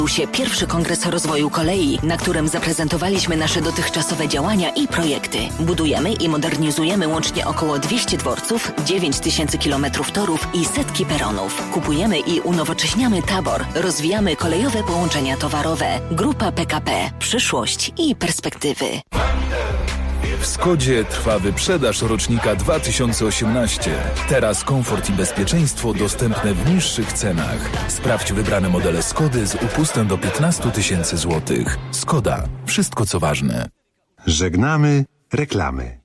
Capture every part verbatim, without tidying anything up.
się pierwszy Kongres Rozwoju Kolei, na którym zaprezentowaliśmy nasze dotychczasowe działania i projekty. Budujemy i modernizujemy łącznie około dwieście dworców, dziewięć tysięcy kilometrów torów i setki peronów. Kupujemy i unowocześniamy tabor. Rozwijamy kolejowe połączenia towarowe. Grupa P K P. Przyszłość i perspektywy. W Skodzie trwa wyprzedaż rocznika dwa tysiące osiemnaście. Teraz komfort i bezpieczeństwo dostępne w niższych cenach. Sprawdź wybrane modele Skody z upustem do piętnaście tysięcy złotych. Skoda. Wszystko co ważne. Żegnamy reklamy.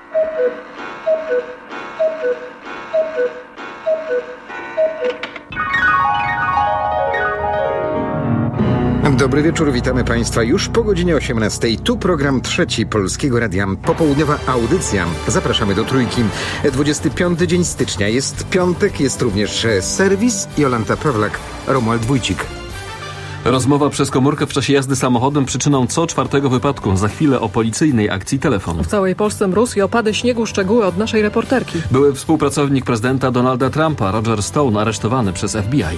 Dobry wieczór, witamy Państwa już po godzinie osiemnastej. Tu program trzeci Polskiego Radia. Popołudniowa audycja. Zapraszamy do Trójki. dwudziesty piąty dzień stycznia. Jest piątek, jest również serwis. Jolanta Pawlak, Romuald Wójcik. Rozmowa przez komórkę w czasie jazdy samochodem przyczyną co czwartego wypadku. Za chwilę o policyjnej akcji Telefon. W całej Polsce mróz i opady śniegu. Szczegóły od naszej reporterki. Były współpracownik prezydenta Donalda Trumpa, Roger Stone, aresztowany przez F B I.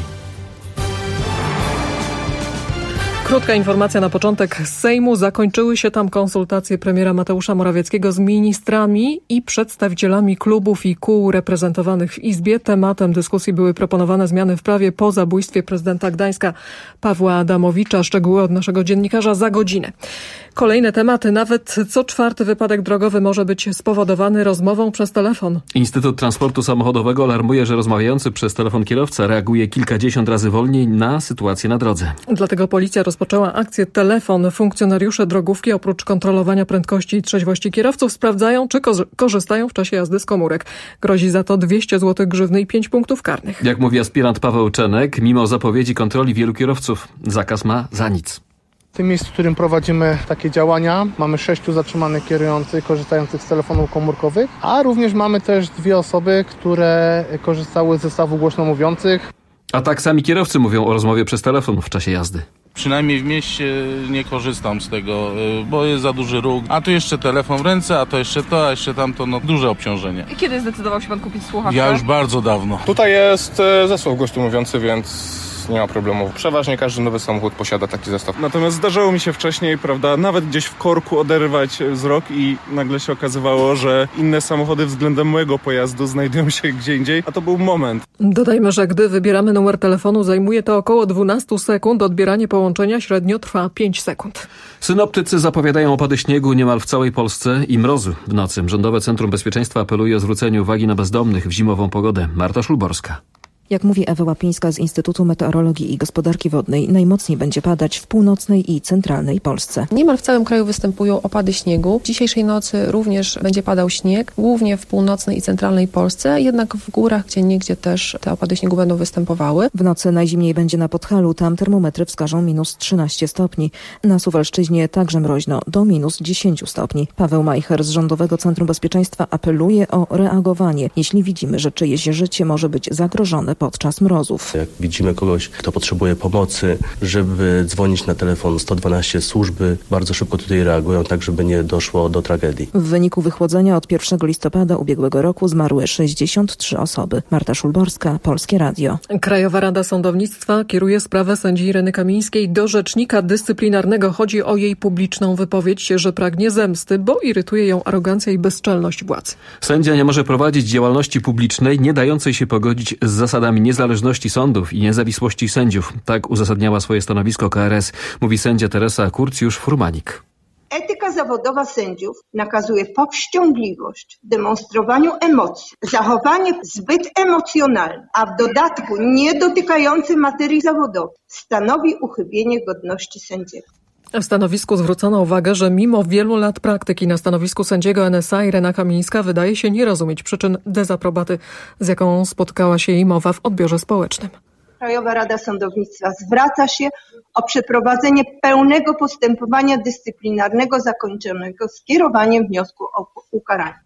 Krótka informacja na początek z Sejmu. Zakończyły się tam konsultacje premiera Mateusza Morawieckiego z ministrami i przedstawicielami klubów i kół reprezentowanych w Izbie. Tematem dyskusji były proponowane zmiany w prawie po zabójstwie prezydenta Gdańska Pawła Adamowicza. Szczegóły od naszego dziennikarza za godzinę. Kolejne tematy. Nawet co czwarty wypadek drogowy może być spowodowany rozmową przez telefon. Instytut Transportu Samochodowego alarmuje, że rozmawiający przez telefon kierowca reaguje kilkadziesiąt razy wolniej na sytuację na drodze. Dlatego policja rozpoczęła akcję Telefon. Funkcjonariusze drogówki oprócz kontrolowania prędkości i trzeźwości kierowców sprawdzają, czy ko- korzystają w czasie jazdy z komórek. Grozi za to dwieście złotych grzywny i pięć punktów karnych. Jak mówi aspirant Paweł Czenek, mimo zapowiedzi kontroli wielu kierowców zakaz ma za nic. W tym miejscu, w którym prowadzimy takie działania, mamy sześciu zatrzymanych kierujących korzystających z telefonów komórkowych, a również mamy też dwie osoby, które korzystały z zestawów głośnomówiących. A tak sami kierowcy mówią o rozmowie przez telefon w czasie jazdy. Przynajmniej w mieście nie korzystam z tego, bo jest za duży ruch. A tu jeszcze telefon w ręce, a to jeszcze to, a jeszcze tamto, no duże obciążenie. I kiedy zdecydował się pan kupić słuchawkę? Ja już bardzo dawno. Tutaj jest zestaw głośnomówiący, więc nie ma problemu. Przeważnie każdy nowy samochód posiada taki zestaw. Natomiast zdarzało mi się wcześniej, prawda, nawet gdzieś w korku oderwać wzrok i nagle się okazywało, że inne samochody względem mojego pojazdu znajdują się gdzie indziej, a to był moment. Dodajmy, że gdy wybieramy numer telefonu, zajmuje to około dwanaście sekund. Odbieranie połączenia średnio trwa pięć sekund. Synoptycy zapowiadają opady śniegu niemal w całej Polsce i mrozu w nocy. Rządowe Centrum Bezpieczeństwa apeluje o zwrócenie uwagi na bezdomnych w zimową pogodę. Marta Szulborska. Jak mówi Ewa Łapińska z Instytutu Meteorologii i Gospodarki Wodnej, najmocniej będzie padać w północnej i centralnej Polsce. Niemal w całym kraju występują opady śniegu. Dzisiejszej nocy również będzie padał śnieg, głównie w północnej i centralnej Polsce, jednak w górach gdzieniegdzie też te opady śniegu będą występowały. W nocy najzimniej będzie na Podhalu, tam termometry wskażą minus trzynaście stopni. Na Suwalszczyźnie także mroźno, do minus dziesięć stopni. Paweł Majcher z Rządowego Centrum Bezpieczeństwa apeluje o reagowanie, jeśli widzimy, że czyjeś życie może być zagrożone podczas mrozów. Jak widzimy kogoś, kto potrzebuje pomocy, żeby dzwonić na telefon sto dwanaście, służby bardzo szybko tutaj reagują, tak żeby nie doszło do tragedii. W wyniku wychłodzenia od pierwszego listopada ubiegłego roku zmarły sześćdziesiąt trzy osoby. Marta Szulborska, Polskie Radio. Krajowa Rada Sądownictwa kieruje sprawę sędzi Ireny Kamińskiej do rzecznika dyscyplinarnego. Chodzi o jej publiczną wypowiedź, że pragnie zemsty, bo irytuje ją arogancja i bezczelność władz. Sędzia nie może prowadzić działalności publicznej nie dającej się pogodzić z zasadami niezależności sądów i niezawisłości sędziów. Tak uzasadniała swoje stanowisko K R S, mówi sędzia Teresa Kurcjusz-Furmanik. Etyka zawodowa sędziów nakazuje powściągliwość w demonstrowaniu emocji, zachowanie zbyt emocjonalne, a w dodatku nie dotykające materii zawodowej stanowi uchybienie godności sędziego. W stanowisku zwrócono uwagę, że mimo wielu lat praktyki na stanowisku sędziego N S A Irena Kamińska wydaje się nie rozumieć przyczyn dezaprobaty, z jaką spotkała się jej mowa w odbiorze społecznym. Krajowa Rada Sądownictwa zwraca się o przeprowadzenie pełnego postępowania dyscyplinarnego zakończonego skierowaniem wniosku o ukaranie.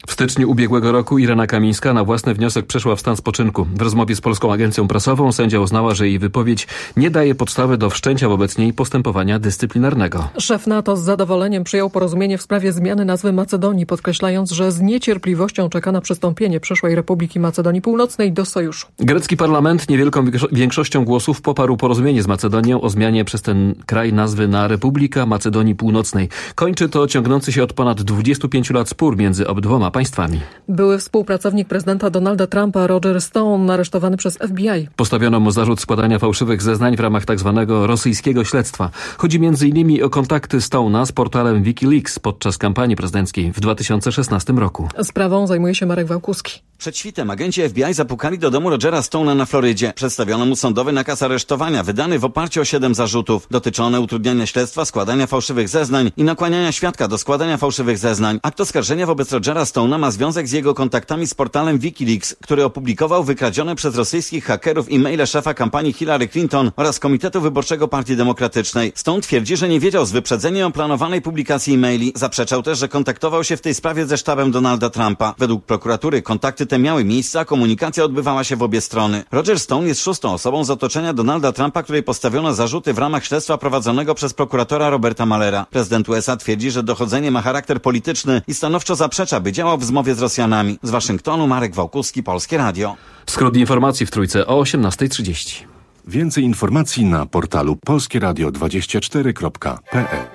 W styczniu ubiegłego roku Irena Kamińska na własny wniosek przeszła w stan spoczynku. W rozmowie z Polską Agencją Prasową sędzia uznała, że jej wypowiedź nie daje podstawy do wszczęcia wobec niej postępowania dyscyplinarnego. Szef NATO z zadowoleniem przyjął porozumienie w sprawie zmiany nazwy Macedonii, podkreślając, że z niecierpliwością czeka na przystąpienie przyszłej Republiki Macedonii Północnej do sojuszu. Grecki parlament niewielką większością głosów poparł porozumienie z Macedonią o zmianie przez ten kraj nazwy na Republika Macedonii Północnej. Kończy to ciągnący się od ponad dwudziestu pięciu lat spór między obydwoma państwami. Były współpracownik prezydenta Donalda Trumpa Roger Stone aresztowany przez F B I. Postawiono mu zarzut składania fałszywych zeznań w ramach tzw. rosyjskiego śledztwa. Chodzi między innymi o kontakty Stone'a z portalem WikiLeaks podczas kampanii prezydenckiej w dwa tysiące szesnastym roku. Sprawą zajmuje się Marek Wałkuski. Przed świtem agenci F B I zapukali do domu Rogera Stone'a na Florydzie. Przedstawiono mu sądowy nakaz aresztowania, wydany w oparciu o siedem zarzutów. Dotyczy one utrudniania śledztwa, składania fałszywych zeznań i nakłaniania świadka do składania fałszywych zeznań. Akt oskarżenia wobec Rogera Stone'a ma związek z jego kontaktami z portalem WikiLeaks, który opublikował wykradzione przez rosyjskich hakerów e-maile szefa kampanii Hillary Clinton oraz Komitetu Wyborczego Partii Demokratycznej. Stone twierdzi, że nie wiedział z wyprzedzeniem o planowanej publikacji e-maili. Zaprzeczał też, że kontaktował się w tej sprawie ze sztabem Donalda Trumpa. Według prokuratury kontakty te miały miejsce, a komunikacja odbywała się w obie strony. Roger Stone jest szóstą osobą z otoczenia Donalda Trumpa, której postawiono zarzuty w ramach śledztwa prowadzonego przez prokuratora Roberta Muellera. Prezydent U S A twierdzi, że dochodzenie ma charakter polityczny i stanowczo zaprzecza, by działał w zmowie z Rosjanami. Z Waszyngtonu Marek Wałkuski, Polskie Radio. Skrót informacji w Trójce o osiemnasta trzydzieści. Więcej informacji na portalu polskieradio dwadzieścia cztery kropka p l.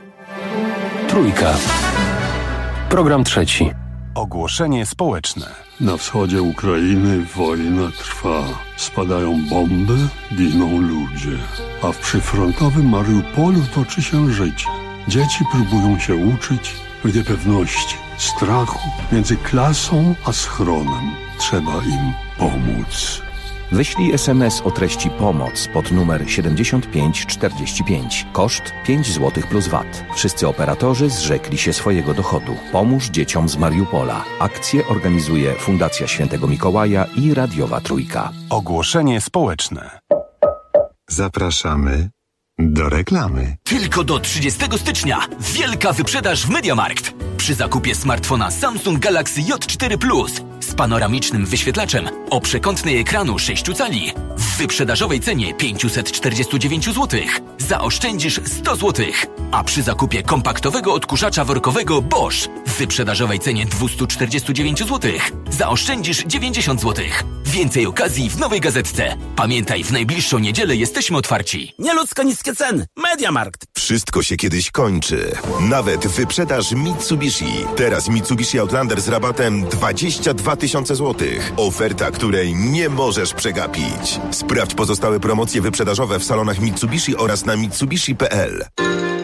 Trójka. Program trzeci. Ogłoszenie społeczne. Na wschodzie Ukrainy wojna trwa. Spadają bomby, giną ludzie. A w przyfrontowym Mariupolu toczy się życie. Dzieci próbują się uczyć w niepewności, strachu między klasą a schronem. Trzeba im pomóc. Wyślij es em es o treści pomoc pod numer siedemdziesiąt pięć czterdzieści pięć. Koszt pięć złotych plus V A T. Wszyscy operatorzy zrzekli się swojego dochodu. Pomóż dzieciom z Mariupola. Akcję organizuje Fundacja Świętego Mikołaja i Radiowa Trójka. Ogłoszenie społeczne. Zapraszamy do reklamy. Tylko do trzydziestego stycznia wielka wyprzedaż w MediaMarkt. Przy zakupie smartfona Samsung Galaxy J cztery Plus z panoramicznym wyświetlaczem o przekątnej ekranu sześć cali w wyprzedażowej cenie pięćset czterdzieści dziewięć złotych zaoszczędzisz sto złotych, a przy zakupie kompaktowego odkurzacza workowego Bosch w wyprzedażowej cenie dwieście czterdzieści dziewięć złotych zaoszczędzisz dziewięćdziesiąt złotych. Więcej okazji w nowej gazetce. Pamiętaj, w najbliższą niedzielę jesteśmy otwarci. Nieludzko niskie ceny. MediaMarkt. Wszystko się kiedyś kończy. Nawet wyprzedaż Mitsubishi. Teraz Mitsubishi Outlander z rabatem dwadzieścia dwa tysiące złotych. Oferta, której nie możesz przegapić. Sprawdź pozostałe promocje wyprzedażowe w salonach Mitsubishi oraz na mitsubishi kropka p l.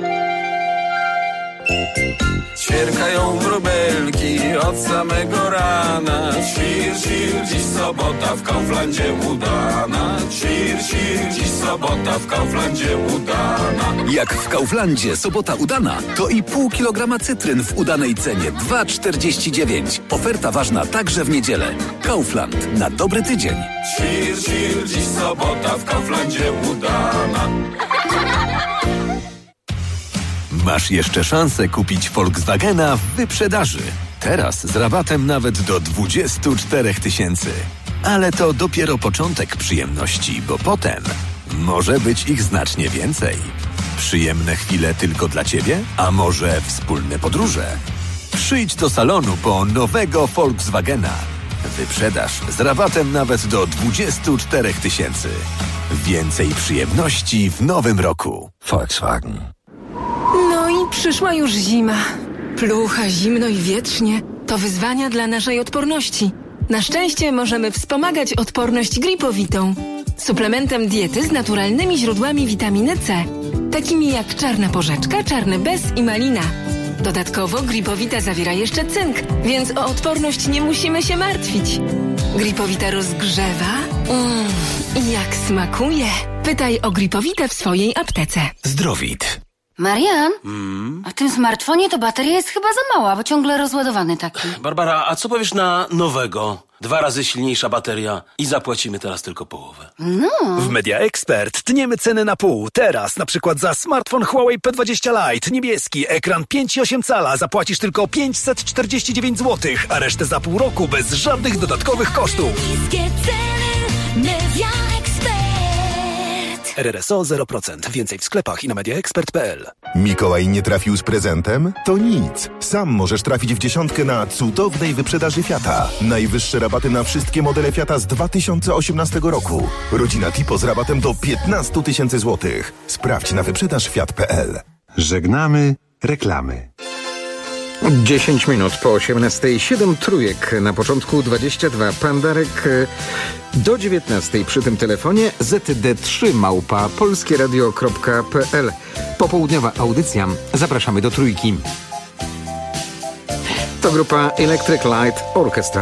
Ćwierkają wróbelki od samego rana. Świr, świr, dziś sobota w Kauflandzie udana. Świr, świr, dziś sobota w Kauflandzie udana. Jak w Kauflandzie sobota udana, to i pół kilograma cytryn w udanej cenie dwa czterdzieści dziewięć. Oferta ważna także w niedzielę. Kaufland na dobry tydzień. Świr, świr, dziś sobota w Kauflandzie udana. Masz jeszcze szansę kupić Volkswagena w wyprzedaży. Teraz z rabatem nawet do dwudziestu czterech tysięcy. Ale to dopiero początek przyjemności, bo potem może być ich znacznie więcej. Przyjemne chwile tylko dla Ciebie? A może wspólne podróże? Przyjdź do salonu po nowego Volkswagena. Wyprzedaż z rabatem nawet do dwudziestu czterech tysięcy. Więcej przyjemności w nowym roku. Volkswagen. No i przyszła już zima. Plucha, zimno i wietrznie. To wyzwania dla naszej odporności. Na szczęście możemy wspomagać odporność gripowitą. Suplementem diety z naturalnymi źródłami witaminy C. Takimi jak czarna porzeczka, czarny bez i malina. Dodatkowo gripowita zawiera jeszcze cynk, więc o odporność nie musimy się martwić. Gripowita rozgrzewa. Mmm, i jak smakuje. Pytaj o gripowitę w swojej aptece. Zdrowit. Marian, Mm. a w tym smartfonie to bateria jest chyba za mała, bo ciągle rozładowany taki. Barbara, a co powiesz na nowego? Dwa razy silniejsza bateria i zapłacimy teraz tylko połowę. No. W Media Expert tniemy ceny na pół. Teraz na przykład za smartfon Huawei P dwadzieścia Lite niebieski, ekran pięć i osiem cala zapłacisz tylko pięćset czterdzieści dziewięć złotych, a resztę za pół roku bez żadnych dodatkowych kosztów. Niskie ceny, Media Expert. R R S O zero procent. Więcej w sklepach i na mediaexpert kropka p l. Mikołaj nie trafił z prezentem? To nic. Sam możesz trafić w dziesiątkę na cudownej wyprzedaży Fiata. Najwyższe rabaty na wszystkie modele Fiata z dwa tysiące osiemnastego roku. Rodzina Tipo z rabatem do piętnaście tysięcy złotych. Sprawdź na wyprzedaż fiat kropka p l. Żegnamy reklamy. dziesięć minut po osiemnastej, siedem trójek, na początku dwadzieścia dwa. Pan Darek do dziewiętnastej przy tym telefonie Z D trzy małpa polskieradio kropka p l. Popołudniowa audycja. Zapraszamy do trójki. To grupa Electric Light Orchestra.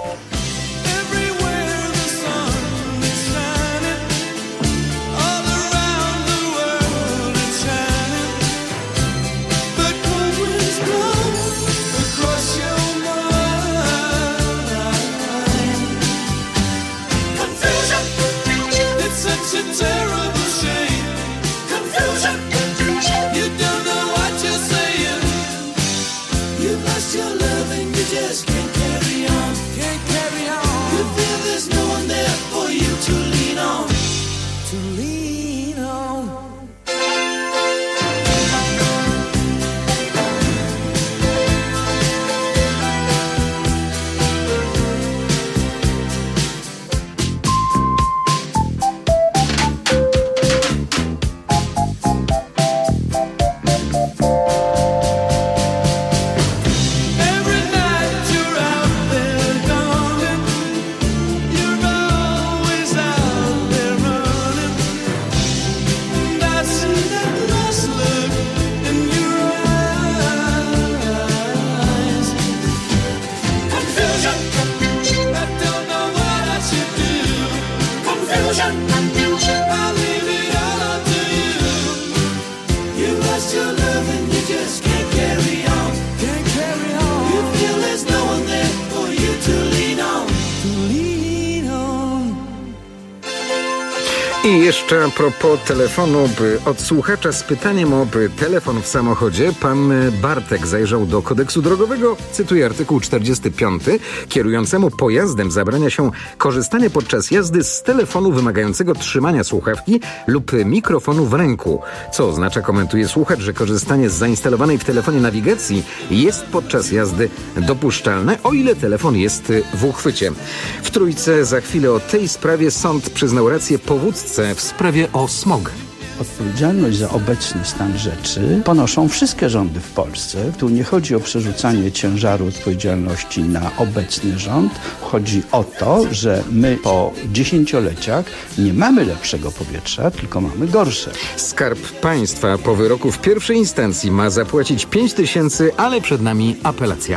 I jeszcze a propos telefonu, by od słuchacza z pytaniem o by telefon w samochodzie. Pan Bartek zajrzał do kodeksu drogowego, cytuję artykuł czterdziesty piąty. Kierującemu pojazdem zabrania się korzystanie podczas jazdy z telefonu wymagającego trzymania słuchawki lub mikrofonu w ręku. Co oznacza, komentuje słuchacz, że korzystanie z zainstalowanej w telefonie nawigacji jest podczas jazdy dopuszczalne, o ile telefon jest w uchwycie. W trójce za chwilę o tej sprawie sąd przyznał rację powództwu w sprawie o smog. Odpowiedzialność za obecny stan rzeczy ponoszą wszystkie rządy w Polsce. Tu nie chodzi o przerzucanie ciężaru odpowiedzialności na obecny rząd. Chodzi o to, że my po dziesięcioleciach nie mamy lepszego powietrza, tylko mamy gorsze. Skarb Państwa po wyroku w pierwszej instancji ma zapłacić pięć tysięcy, ale przed nami apelacja.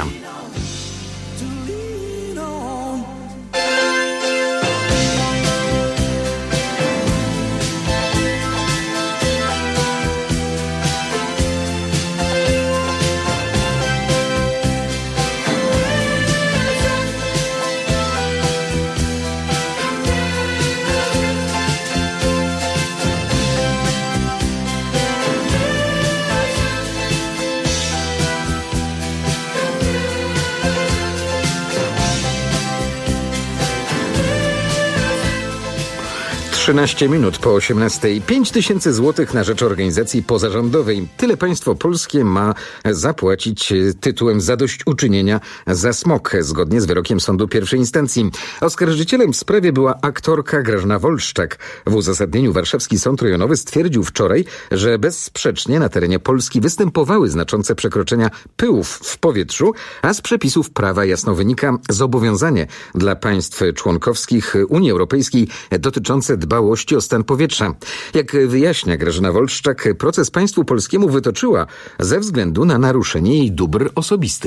trzynaście minut po osiemnastej. pięć tysięcy złotych na rzecz organizacji pozarządowej. Tyle państwo polskie ma zapłacić tytułem zadośćuczynienia za smog, zgodnie z wyrokiem sądu pierwszej instancji. Oskarżycielem w sprawie była aktorka Grażyna Wolszczak. W uzasadnieniu warszawski sąd rejonowy stwierdził wczoraj, że bezsprzecznie na terenie Polski występowały znaczące przekroczenia pyłów w powietrzu, a z przepisów prawa jasno wynika zobowiązanie dla państw członkowskich Unii Europejskiej dotyczące dbałości o stan powietrza. Jak wyjaśnia Grażyna Wolszczak, proces państwu polskiemu wytoczyła ze względu na naruszenie jej dóbr osobistych.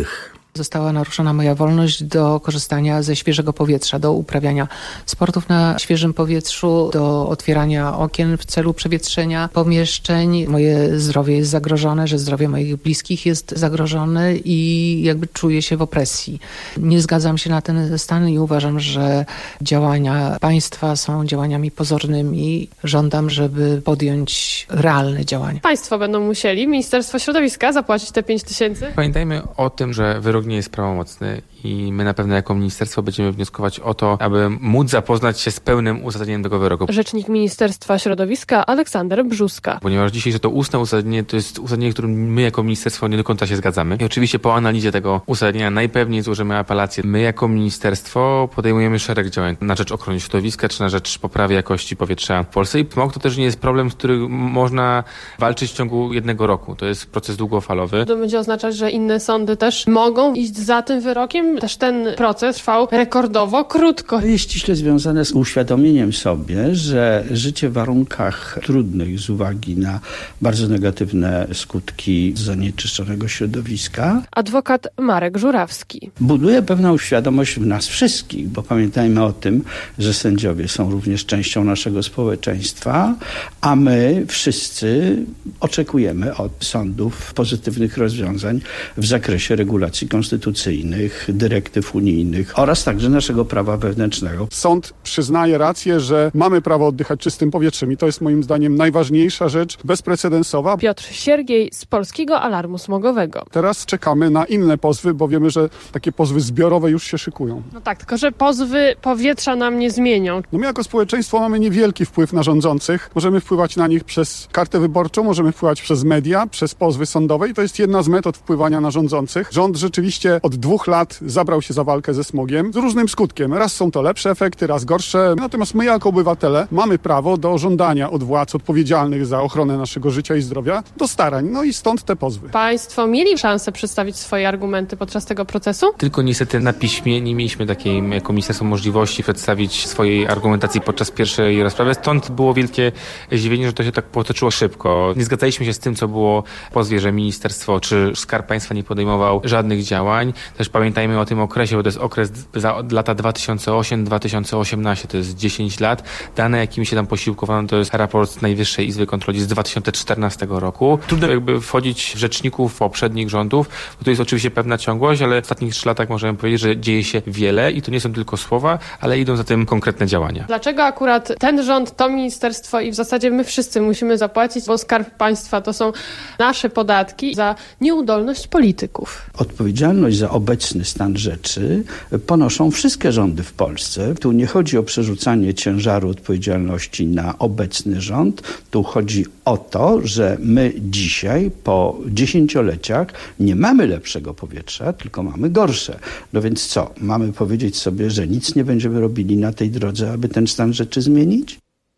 Została naruszona moja wolność do korzystania ze świeżego powietrza, do uprawiania sportów na świeżym powietrzu, do otwierania okien w celu przewietrzenia pomieszczeń. Moje zdrowie jest zagrożone, że zdrowie moich bliskich jest zagrożone i jakby czuję się w opresji. Nie zgadzam się na ten stan i uważam, że działania państwa są działaniami pozornymi. Żądam, żeby podjąć realne działania. Państwo będą musieli, Ministerstwo Środowiska, zapłacić te pięć tysięcy? Pamiętajmy o tym, że wyrok nie jest prawomocny i my na pewno jako ministerstwo będziemy wnioskować o to, aby móc zapoznać się z pełnym uzasadnieniem tego wyroku. Rzecznik Ministerstwa Środowiska Aleksander Brzuska. Ponieważ dzisiaj, że to ustne uzasadnienie to jest uzasadnienie, którym my jako ministerstwo nie do końca się zgadzamy. I oczywiście po analizie tego uzasadnienia najpewniej złożymy apelację. My jako ministerstwo podejmujemy szereg działań na rzecz ochrony środowiska, czy na rzecz poprawy jakości powietrza w Polsce. I smog to też nie jest problem, z którym można walczyć w ciągu jednego roku. To jest proces długofalowy. To będzie oznaczać, że inne sądy też mogą iść za tym wyrokiem. Też ten proces trwał rekordowo krótko. To jest ściśle związane z uświadomieniem sobie, że życie w warunkach trudnych z uwagi na bardzo negatywne skutki zanieczyszczonego środowiska. Adwokat Marek Żurawski. Buduje pewną świadomość w nas wszystkich, bo pamiętajmy o tym, że sędziowie są również częścią naszego społeczeństwa, a my wszyscy oczekujemy od sądów pozytywnych rozwiązań w zakresie regulacji konstytucyjnych, dyrektyw unijnych oraz także naszego prawa wewnętrznego. Sąd przyznaje rację, że mamy prawo oddychać czystym powietrzem i to jest moim zdaniem najważniejsza rzecz, bezprecedensowa. Piotr Siergiej z Polskiego Alarmu Smogowego. Teraz czekamy na inne pozwy, bo wiemy, że takie pozwy zbiorowe już się szykują. No tak, tylko że pozwy powietrza nam nie zmienią. No my jako społeczeństwo mamy niewielki wpływ na rządzących. Możemy wpływać na nich przez kartę wyborczą, możemy wpływać przez media, przez pozwy sądowe i to jest jedna z metod wpływania na rządzących. Rząd rzeczywiście od dwóch lat zabrał się za walkę ze smogiem z różnym skutkiem. Raz są to lepsze efekty, raz gorsze. Natomiast my jako obywatele mamy prawo do żądania od władz odpowiedzialnych za ochronę naszego życia i zdrowia do starań. No i stąd te pozwy. Państwo mieli szansę przedstawić swoje argumenty podczas tego procesu? Tylko niestety na piśmie nie mieliśmy takiej jako ministerstwo możliwości przedstawić swojej argumentacji podczas pierwszej rozprawy. Stąd było wielkie zdziwienie, że to się tak potoczyło szybko. Nie zgadzaliśmy się z tym, co było w pozwie, że ministerstwo czy Skarb Państwa nie podejmował żadnych działań. Też pamiętajmy o tym okresie, bo to jest okres za lata dwa tysiące ósmy do dwa tysiące osiemnastego, to jest dziesięć lat. Dane, jakimi się tam posiłkowano, to jest raport Najwyższej Izby Kontroli z dwa tysiące czternastego roku. Trudno jakby wchodzić w rzeczników poprzednich rządów, bo to jest oczywiście pewna ciągłość, ale w ostatnich trzech latach możemy powiedzieć, że dzieje się wiele i to nie są tylko słowa, ale idą za tym konkretne działania. Dlaczego akurat ten rząd, to ministerstwo i w zasadzie my wszyscy musimy zapłacić, bo Skarb Państwa to są nasze podatki za nieudolność polityków? Odpowiedzialność za obecny stan rzeczy ponoszą wszystkie rządy w Polsce. Tu nie chodzi o przerzucanie ciężaru odpowiedzialności na obecny rząd. Tu chodzi o to, że my dzisiaj po dziesięcioleciach nie mamy lepszego powietrza, tylko mamy gorsze. No więc co? Mamy powiedzieć sobie, że nic nie będziemy robili na tej drodze, aby ten stan rzeczy zmienić?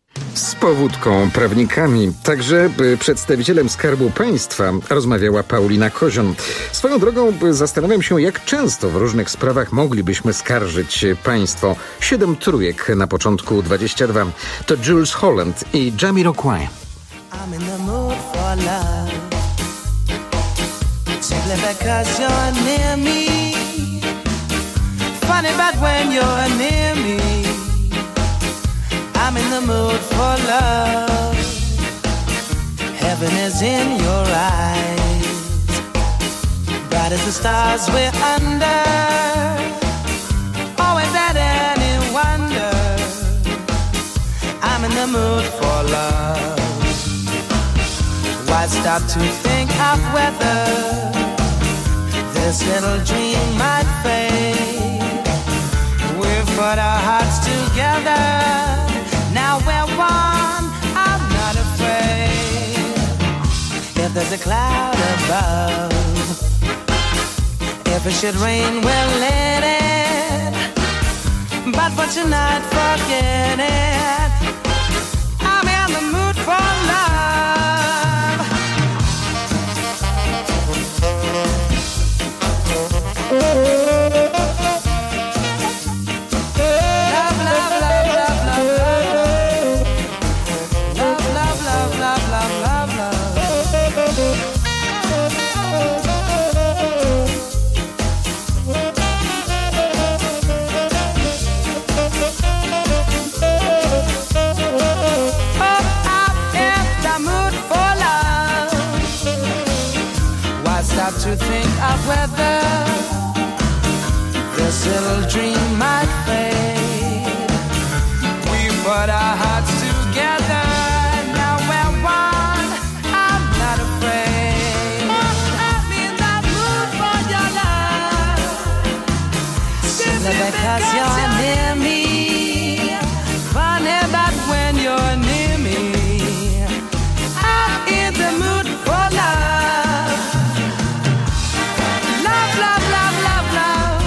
Z Powódką, prawnikami, także przedstawicielem Skarbu Państwa rozmawiała Paulina Kozion. Swoją drogą zastanawiam się, jak często w różnych sprawach moglibyśmy skarżyć państwo. Siedem trójek na początku dwadzieścia dwa. To Jules Holland i Jamiroquai. I'm in the mood for love, simply because you're near me. Funny but when you're near me, I'm in the mood for love. Heaven is in your eyes, bright as the stars we're under. Oh, is that any wonder? I'm in the mood for love. Why stop to think of whether this little dream might fade? We've put our hearts together, now we're one, I'm not afraid. If there's a cloud above, if it should rain, we'll let it. But for tonight, forget it. I'm in the mood for love. stop to think of whether this little dream might fade. We put our hearts together, now we're one, I'm not afraid. I'm in the mood for your love, simply because you're near me. Funny but when you're near me, I'm in the mood for love. Love, love, love, love, love.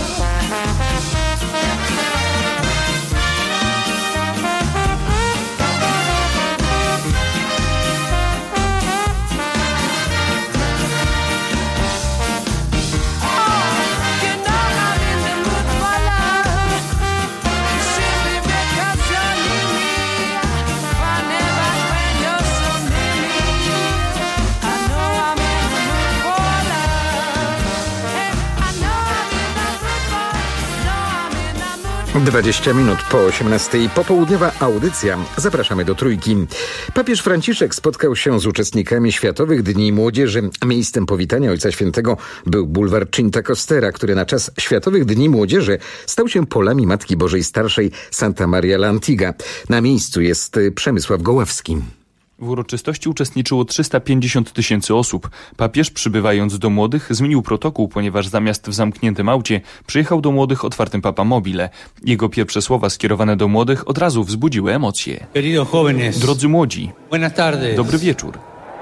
dwadzieścia minut po osiemnastej. Popołudniowa audycja. Zapraszamy do Trójki. Papież Franciszek spotkał się z uczestnikami Światowych Dni Młodzieży. Miejscem powitania Ojca Świętego był bulwar Cinta Costera, który na czas Światowych Dni Młodzieży stał się polami Matki Bożej Starszej Santa Maria la Antiga. Na miejscu jest Przemysław Goławski. W uroczystości uczestniczyło trzysta pięćdziesiąt tysięcy osób. Papież, przybywając do młodych, zmienił protokół, ponieważ zamiast w zamkniętym aucie przyjechał do młodych otwartym Papa Mobile. Jego pierwsze słowa skierowane do młodych od razu wzbudziły emocje. Drodzy młodzi, dobry wieczór.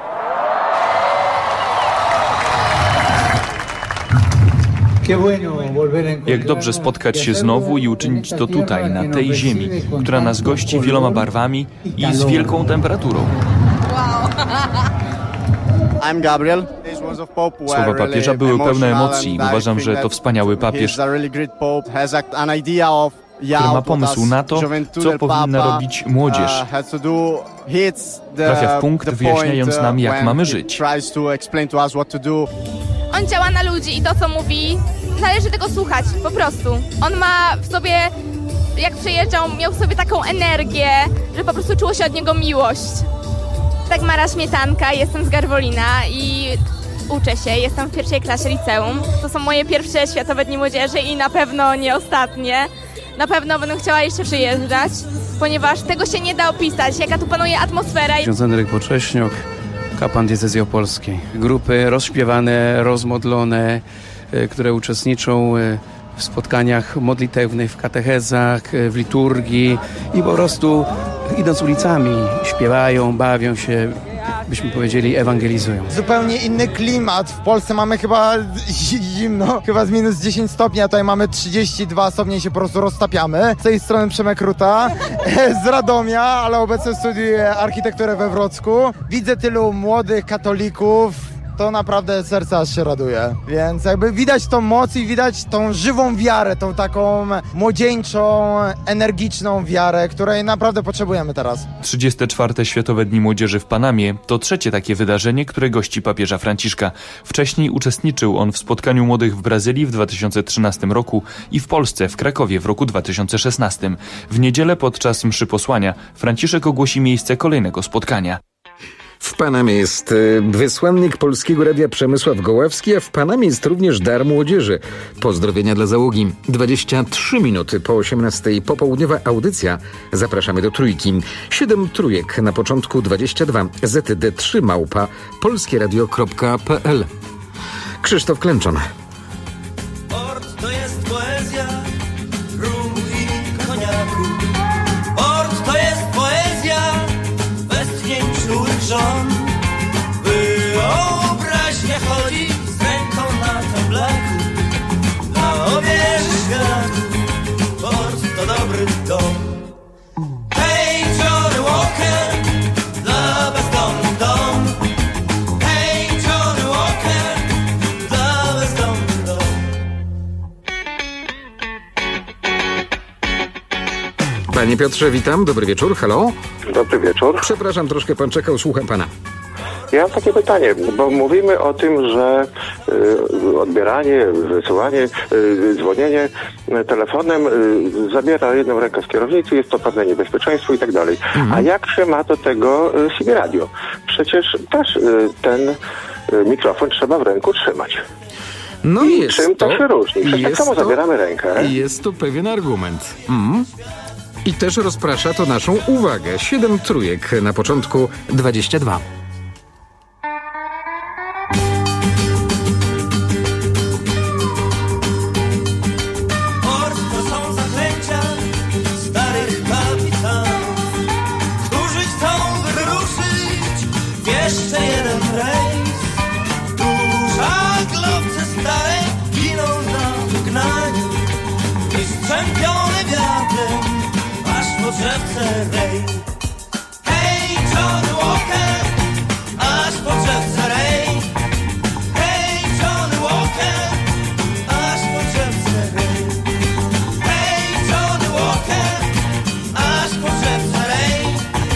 Jak dobrze spotkać się znowu i uczynić to tutaj, na tej ziemi, która nas gości wieloma barwami i z wielką temperaturą. Słowa papieża były pełne emocji. Uważam, że to wspaniały papież, który ma pomysł na to, co powinna robić młodzież. Trafia w punkt, wyjaśniając nam, jak mamy żyć. On działa na ludzi i to, co mówi, należy tego słuchać, po prostu. On ma w sobie, jak przyjeżdżał, miał w sobie taką energię, że po prostu czuło się od niego miłość. Dagmara Śmietanka, jestem z Garwolina i uczę się, jestem w pierwszej klasie liceum. To są moje pierwsze Światowe Dni Młodzieży i na pewno nie ostatnie. Na pewno będę chciała jeszcze przyjeżdżać, ponieważ tego się nie da opisać, jaka tu panuje atmosfera. Ksiądz Henryk Pocześniok, kapłan diecezji opolskiej. Grupy rozśpiewane, rozmodlone, które uczestniczą w spotkaniach modlitewnych, w katechezach, w liturgii i po prostu idąc ulicami śpiewają, bawią się, byśmy powiedzieli, ewangelizują. Zupełnie inny klimat. W Polsce mamy chyba zimno, chyba z minus dziesięć stopni, a tutaj mamy trzydzieści dwa stopnie i się po prostu roztapiamy. Z tej strony Przemek Ruta, z Radomia, ale obecnie studiuję architekturę we Wrocku. Widzę tylu młodych katolików, to naprawdę serce aż się raduje. Więc jakby widać tą moc i widać tą żywą wiarę, tą taką młodzieńczą, energiczną wiarę, której naprawdę potrzebujemy teraz. trzydzieste czwarte Światowe Dni Młodzieży w Panamie to trzecie takie wydarzenie, które gości papieża Franciszka. Wcześniej uczestniczył on w spotkaniu młodych w Brazylii w dwa tysiące trzynastym roku i w Polsce, w Krakowie w roku dwa tysiące szesnastym. W niedzielę podczas mszy posłania Franciszek ogłosi miejsce kolejnego spotkania. W Panamie jest wysłannik Polskiego Radia Przemysław Goławski, a w Panamie jest również Dar Młodzieży. Pozdrowienia dla załogi. dwadzieścia trzy minuty po osiemnastej. Popołudniowa audycja. Zapraszamy do Trójki. Siedem trójek na początku dwadzieścia dwa. Z D trzy małpa polskieradio kropka p l. Krzysztof Klęczon. Port to jest poezja rumu i koniaku. Port to jest poezja westchnień czułych żon. Wyobraźnia chodzi z ręką na tablaku. Na obie światu port to dobry dom. Hej, Johnny Walker, dla bezdomnych dom. Hej, Johnny Walker, dla bezdomnych dom. Panie Piotrze, witam. Dobry wieczór. Halo? Dobry wieczór. Przepraszam, troszkę pan czekał. Słucham pana. Ja mam takie pytanie, bo mówimy o tym, że y, odbieranie, wysyłanie, y, dzwonienie y, telefonem y, zabiera jedną rękę z kierownicy, jest to pewne niebezpieczeństwo i tak dalej. A jak się ma do tego y, C B Radio? Przecież też y, ten y, mikrofon trzeba w ręku trzymać. No I jest czym to, to się różni? Przecież tak samo to, zabieramy rękę. Jest to pewien argument. Mm. I też rozprasza to naszą uwagę. Siedem trójek na początku dwadzieścia dwa. Jeszcze jeden rejs. Duża glowce stare giną na wygnaniu i strzępione wiatrem aż po drzewce rej. Hej, Johnny Walker, aż po drzewce rej. Hej, Johnny Walker, aż po drzewce rej. Hej, Johnny Walker, aż po drzewce rej.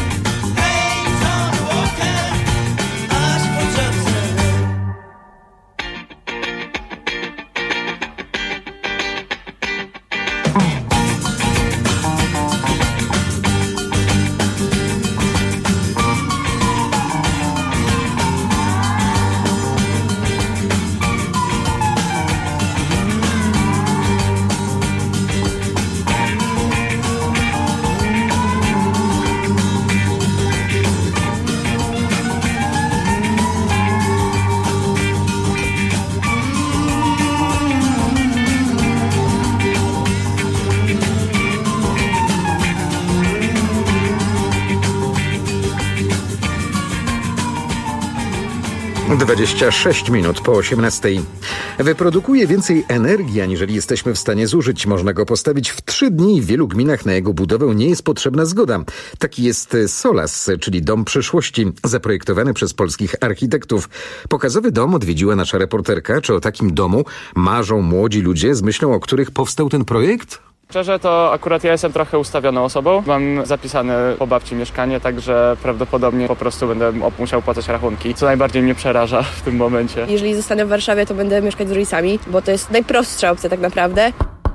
dwadzieścia sześć minut po osiemnastej. Wyprodukuje więcej energii, aniżeli jesteśmy w stanie zużyć. Można go postawić w trzy dni i w wielu gminach na jego budowę nie jest potrzebna zgoda. Taki jest Solas, czyli dom przyszłości, zaprojektowany przez polskich architektów. Pokazowy dom odwiedziła nasza reporterka. Czy o takim domu marzą młodzi ludzie, z myślą o których powstał ten projekt? Szczerze to akurat ja jestem trochę ustawioną osobą. Mam zapisane po babci mieszkanie, także prawdopodobnie po prostu będę musiał płacać rachunki, co najbardziej mnie przeraża w tym momencie. Jeżeli zostanę w Warszawie, to będę mieszkać z rodzicami, bo to jest najprostsza opcja tak naprawdę.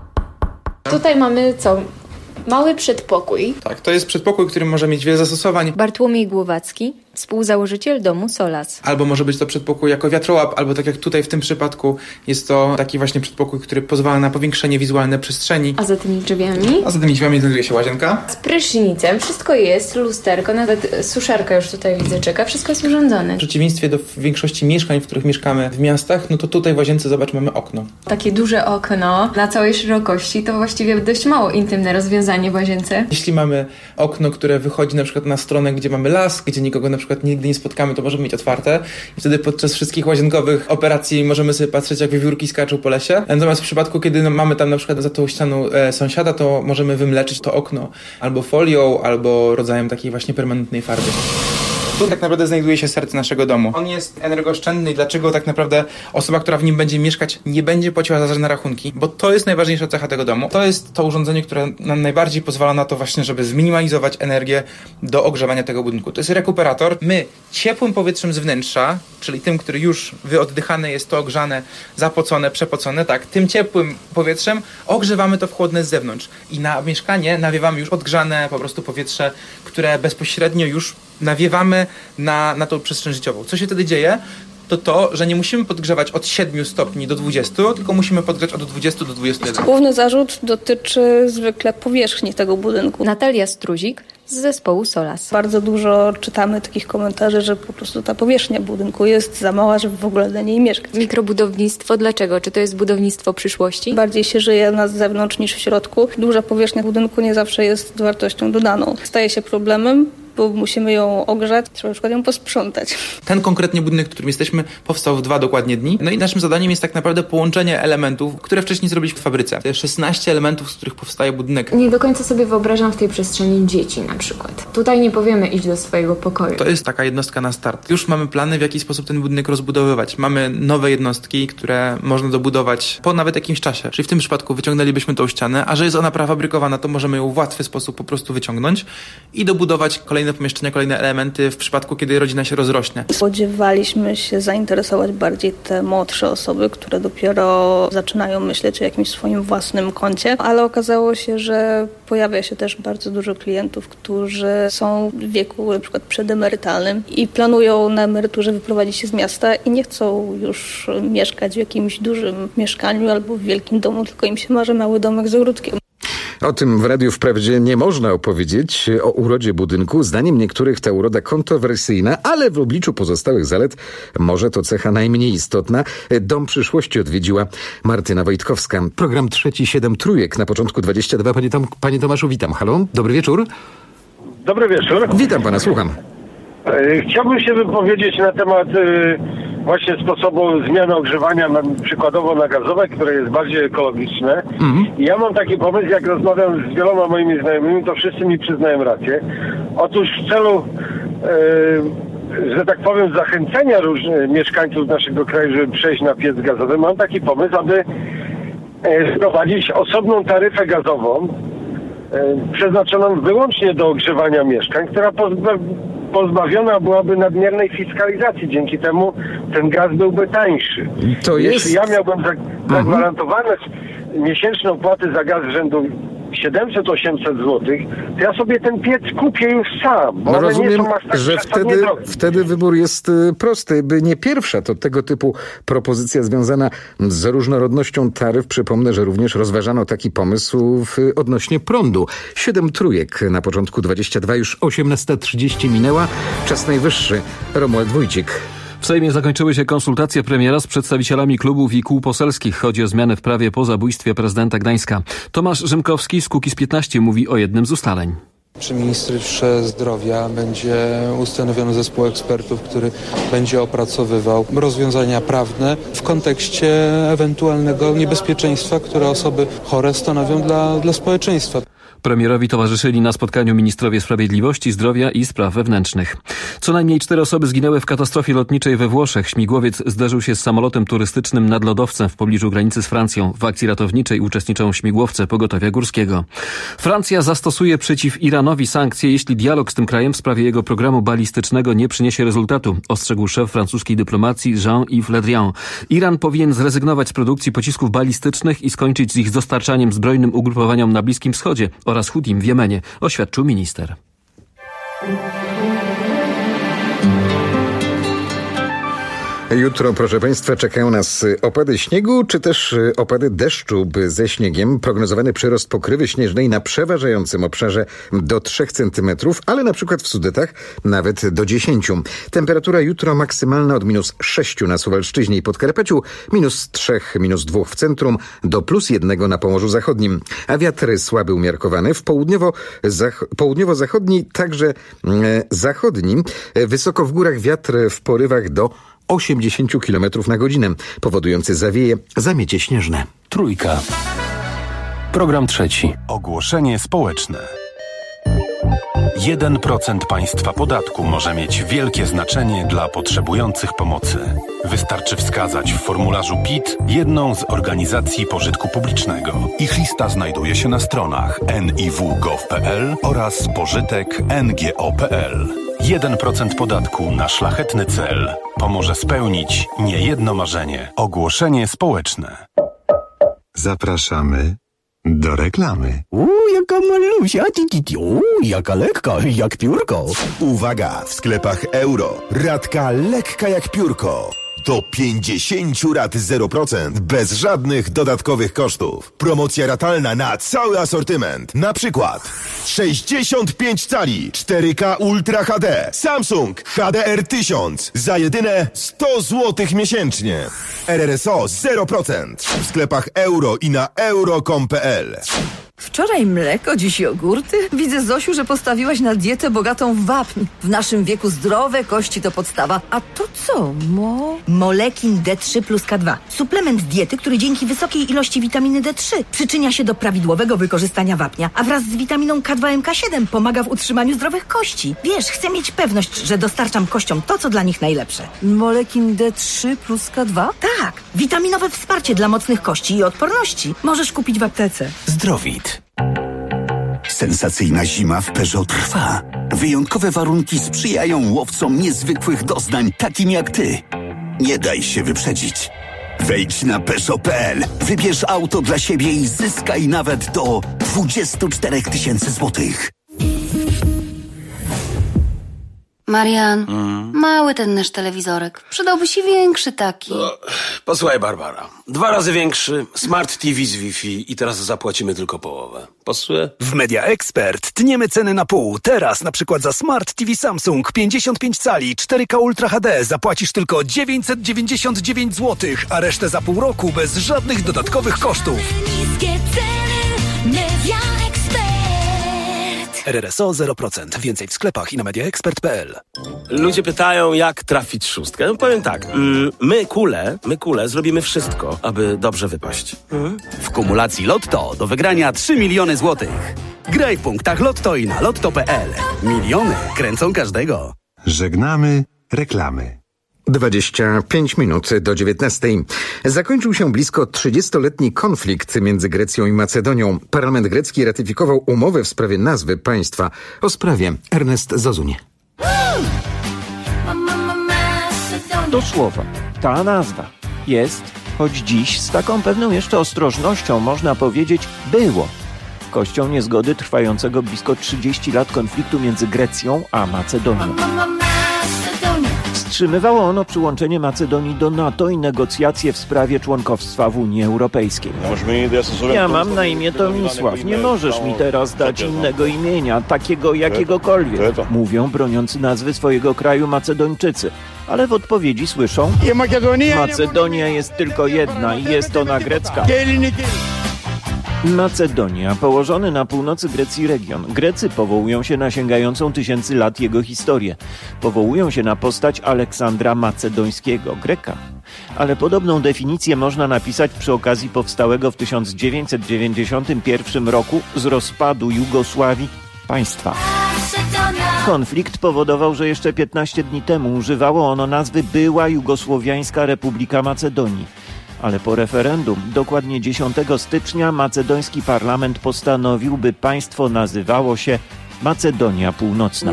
Tutaj mamy co? Mały przedpokój. Tak, to jest przedpokój, który może mieć wiele zastosowań. Bartłomiej Głowacki, współzałożyciel domu Solas. Albo może być to przedpokój jako wiatrołap, albo tak jak tutaj w tym przypadku jest to taki właśnie przedpokój, który pozwala na powiększenie wizualne przestrzeni. A za tymi drzwiami? A za tymi drzwiami znajduje się łazienka. Z prysznicem, wszystko jest, lusterko, nawet suszarka już tutaj widzę czeka, wszystko jest urządzone. W przeciwieństwie do większości mieszkań, w których mieszkamy w miastach, no to tutaj w łazience, zobacz, mamy okno. Takie duże okno na całej szerokości, to właściwie dość mało intymne rozwiązanie w łazience. Jeśli mamy okno, które wychodzi na przykład na stronę, gdzie mamy las, gdzie nikogo na przykład nigdy nie spotkamy, to możemy mieć otwarte i wtedy podczas wszystkich łazienkowych operacji możemy sobie patrzeć, jak wiewiórki skaczą po lesie. Natomiast w przypadku, kiedy no, mamy tam na przykład za tą ścianą e, sąsiada, to możemy wymleczyć to okno albo folią, albo rodzajem takiej właśnie permanentnej farby. Tu tak naprawdę znajduje się serce naszego domu. On jest energooszczędny i dlaczego tak naprawdę osoba, która w nim będzie mieszkać, nie będzie płaciła za żadne rachunki, bo to jest najważniejsza cecha tego domu. To jest to urządzenie, które nam najbardziej pozwala na to właśnie, żeby zminimalizować energię do ogrzewania tego budynku. To jest rekuperator. My ciepłym powietrzem z wnętrza, czyli tym, który już wyoddychane jest, to ogrzane, zapocone, przepocone, tak, tym ciepłym powietrzem ogrzewamy to w chłodne z zewnątrz i na mieszkanie nawiewamy już podgrzane po prostu powietrze, które bezpośrednio już nawiewamy na, na tą przestrzeń życiową. Co się wtedy dzieje? To to, że nie musimy podgrzewać od siedmiu stopni do dwudziestu, tylko musimy podgrzać od dwudziestu do dwudziestu jeden. Główny zarzut dotyczy zwykle powierzchni tego budynku. Natalia Struzik z zespołu Solas. Bardzo dużo czytamy takich komentarzy, że po prostu ta powierzchnia budynku jest za mała, żeby w ogóle na niej mieszkać. Mikrobudownictwo, dlaczego? Czy to jest budownictwo przyszłości? Bardziej się żyje na zewnątrz niż w środku. Duża powierzchnia budynku nie zawsze jest wartością dodaną. Staje się problemem, bo musimy ją ogrzać, trzeba na przykład ją posprzątać. Ten konkretnie budynek, w którym jesteśmy, powstał w dwa dokładnie dni. No i naszym zadaniem jest tak naprawdę połączenie elementów, które wcześniej zrobiliśmy w fabryce. To jest szesnaście elementów, z których powstaje budynek. Nie do końca sobie wyobrażam w tej przestrzeni dzieci na przykład. Tutaj nie powiemy iść do swojego pokoju. To jest taka jednostka na start. Już mamy plany, w jaki sposób ten budynek rozbudowywać. Mamy nowe jednostki, które można dobudować po nawet jakimś czasie. Czyli w tym przypadku wyciągnęlibyśmy tą ścianę, a że jest ona prefabrykowana, to możemy ją w łatwy sposób po prostu wyciągnąć i dobudować kolejne kolejne pomieszczenia, kolejne elementy w przypadku, kiedy rodzina się rozrośnie. Spodziewaliśmy się zainteresować bardziej te młodsze osoby, które dopiero zaczynają myśleć o jakimś swoim własnym koncie, ale okazało się, że pojawia się też bardzo dużo klientów, którzy są w wieku na przykład przedemerytalnym i planują na emeryturze wyprowadzić się z miasta i nie chcą już mieszkać w jakimś dużym mieszkaniu albo w wielkim domu, tylko im się marzy mały domek z ogródkiem. O tym w Radiu Wprawdzie nie można opowiedzieć, o urodzie budynku. Zdaniem niektórych ta uroda kontrowersyjna, ale w obliczu pozostałych zalet może to cecha najmniej istotna. Dom przyszłości odwiedziła Martyna Wojtkowska. Program trzeci, siedem trójek, na początku dwadzieścia dwa. Panie, Tom, panie Tomaszu, witam. Halo, dobry wieczór. Dobry wieczór. Witam pana, słucham. Chciałbym się wypowiedzieć na temat y, właśnie sposobu zmiany ogrzewania, na, przykładowo na gazowe, które jest bardziej ekologiczne. Mhm. I ja mam taki pomysł, jak rozmawiam z wieloma moimi znajomymi, to wszyscy mi przyznają rację. Otóż w celu, y, że tak powiem, zachęcenia różnych mieszkańców naszego kraju, żeby przejść na piec gazowy, mam taki pomysł, aby y, wprowadzić osobną taryfę gazową, y, przeznaczoną wyłącznie do ogrzewania mieszkań, która pozba- pozbawiona byłaby nadmiernej fiskalizacji. Dzięki temu ten gaz byłby tańszy. To jest... Jeśli ja miałbym zagwarantowane mhm. miesięczne opłaty za gaz rzędu siedemset osiemset złotych, to ja sobie ten piec kupię już sam. Bo no one rozumiem, nie są aż tak że wtedy, wtedy wybór jest prosty. By nie pierwsza to tego typu propozycja związana z różnorodnością taryf. Przypomnę, że również rozważano taki pomysł w, odnośnie prądu. Siedem trójek na początku dwadzieścia dwa, już osiemnasta trzydzieści minęła. Czas najwyższy. Romuald Wójcik. W Sejmie zakończyły się konsultacje premiera z przedstawicielami klubów i kół poselskich. Chodzi o zmiany w prawie po zabójstwie prezydenta Gdańska. Tomasz Rzymkowski z Kukiz piętnaście mówi o jednym z ustaleń. Przy ministrze zdrowia będzie ustanowiony zespół ekspertów, który będzie opracowywał rozwiązania prawne w kontekście ewentualnego niebezpieczeństwa, które osoby chore stanowią dla, dla społeczeństwa. Premierowi towarzyszyli na spotkaniu ministrowie sprawiedliwości, zdrowia i spraw wewnętrznych. Co najmniej cztery osoby zginęły w katastrofie lotniczej we Włoszech. Śmigłowiec zderzył się z samolotem turystycznym nad lodowcem w pobliżu granicy z Francją. W akcji ratowniczej uczestniczą śmigłowce pogotowia górskiego. Francja zastosuje przeciw Iranowi sankcje, jeśli dialog z tym krajem w sprawie jego programu balistycznego nie przyniesie rezultatu, ostrzegł szef francuskiej dyplomacji Jean-Yves Le Drian. Iran powinien zrezygnować z produkcji pocisków balistycznych i skończyć z ich dostarczaniem zbrojnym ugrupowaniom na Bliskim Wschodzie oraz Hutim w Jemenie, oświadczył minister. Jutro, proszę Państwa, czekają nas opady śniegu, czy też opady deszczu ze śniegiem. Prognozowany przyrost pokrywy śnieżnej na przeważającym obszarze do trzech centymetrów, ale na przykład w Sudetach nawet do dziesięciu. Temperatura jutro maksymalna od minus sześciu na Suwalszczyźnie i Podkarpaciu, minus trzech, minus dwóch w centrum, do plus jednego na Pomorzu Zachodnim. A wiatr słaby umiarkowany, w południowo, zach- południowo-zachodni, także e, zachodni. Wysoko w górach wiatr w porywach do osiemdziesiąt kilometrów na godzinę, powodujący zawieje, zamiecie śnieżne. Trójka. Program trzeci. Ogłoszenie społeczne. jeden procent państwa podatku może mieć wielkie znaczenie dla potrzebujących pomocy. Wystarczy wskazać w formularzu P I T jedną z organizacji pożytku publicznego. Ich lista znajduje się na stronach en i w kropka gov kropka p l oraz pożytek kropka n g o kropka p l. jeden procent podatku na szlachetny cel pomoże spełnić niejedno marzenie. Ogłoszenie społeczne. Zapraszamy do reklamy. Uuu, jaka malusia, uuu, jaka lekka, jak piórko. Uwaga! W sklepach Euro. Ratka lekka jak piórko. Do pięćdziesięciu rat zero procent bez żadnych dodatkowych kosztów. Promocja ratalna na cały asortyment. Na przykład sześćdziesiąt pięć cali cztery K Ultra H D Samsung H D R tysiąc za jedyne sto złotych miesięcznie. R R S O zero procent. W sklepach Euro i na euro kropka com kropka p l. Wczoraj mleko, dziś jogurty? Widzę, Zosiu, że postawiłaś na dietę bogatą w wapń. W naszym wieku zdrowe kości to podstawa. A to co, mo? Molekin D trzy plus K dwa. Suplement diety, który dzięki wysokiej ilości witaminy D trzy przyczynia się do prawidłowego wykorzystania wapnia, a wraz z witaminą K dwa M K siedem pomaga w utrzymaniu zdrowych kości. Wiesz, chcę mieć pewność, że dostarczam kościom to, co dla nich najlepsze. Molekin D trzy plus K dwa? Tak, witaminowe wsparcie dla mocnych kości i odporności. Możesz kupić w aptece. Zdrowit. Sensacyjna zima w Peugeot trwa. Wyjątkowe warunki sprzyjają łowcom niezwykłych doznań, takim jak ty. Nie daj się wyprzedzić. Wejdź na Peugeot kropka pe el, wybierz auto dla siebie i zyskaj nawet do dwadzieścia cztery tysiące złotych. Marian, mm. mały ten nasz telewizorek. Przydałby się większy taki. No, posłuchaj, Barbara. Dwa razy większy, Smart T V z Wi-Fi i teraz zapłacimy tylko połowę. Pasuje? W Media Expert tniemy ceny na pół. Teraz na przykład za Smart T V Samsung pięćdziesiąt pięć cali cztery K Ultra H D zapłacisz tylko dziewięćset dziewięćdziesiąt dziewięć złotych, a resztę za pół roku bez żadnych dodatkowych kosztów. Niskie ceny, Media Expert. R R S O zero procent. Więcej w sklepach i na media expert kropka pe el. Ludzie pytają, jak trafić szóstkę. No powiem tak, mm, my kule, my kule zrobimy wszystko, aby dobrze wypaść. Mm? W kumulacji Lotto do wygrania trzy miliony złotych. Graj w punktach Lotto i na lotto kropka pe el. Miliony kręcą każdego. Żegnamy reklamy. dwadzieścia pięć minut do dziewiętnastej. Zakończył się blisko trzydziestoletni konflikt między Grecją i Macedonią. Parlament grecki ratyfikował umowę w sprawie nazwy państwa. O sprawie Ernest Zozuń. Do słowa, ta nazwa jest, choć dziś z taką pewną jeszcze ostrożnością można powiedzieć, było kością niezgody trwającego blisko trzydzieści lat konfliktu między Grecją a Macedonią. Wstrzymywało ono przyłączenie Macedonii do NATO i negocjacje w sprawie członkostwa w Unii Europejskiej. Ja mam na imię Tomisław. Nie możesz mi teraz dać innego imienia, takiego jakiegokolwiek, mówią broniący nazwy swojego kraju Macedończycy. Ale w odpowiedzi słyszą: Macedonia jest tylko jedna i jest ona grecka. Macedonia, położony na północy Grecji region. Grecy powołują się na sięgającą tysięcy lat jego historię. Powołują się na postać Aleksandra Macedońskiego, Greka. Ale podobną definicję można napisać przy okazji powstałego w tysiąc dziewięćset dziewięćdziesiątym pierwszym roku z rozpadu Jugosławii państwa. Konflikt powodował, że jeszcze piętnaście dni temu używało ono nazwy Była Jugosłowiańska Republika Macedonii. Ale po referendum, dokładnie dziesiątego stycznia, macedoński parlament postanowił, by państwo nazywało się Macedonia Północna.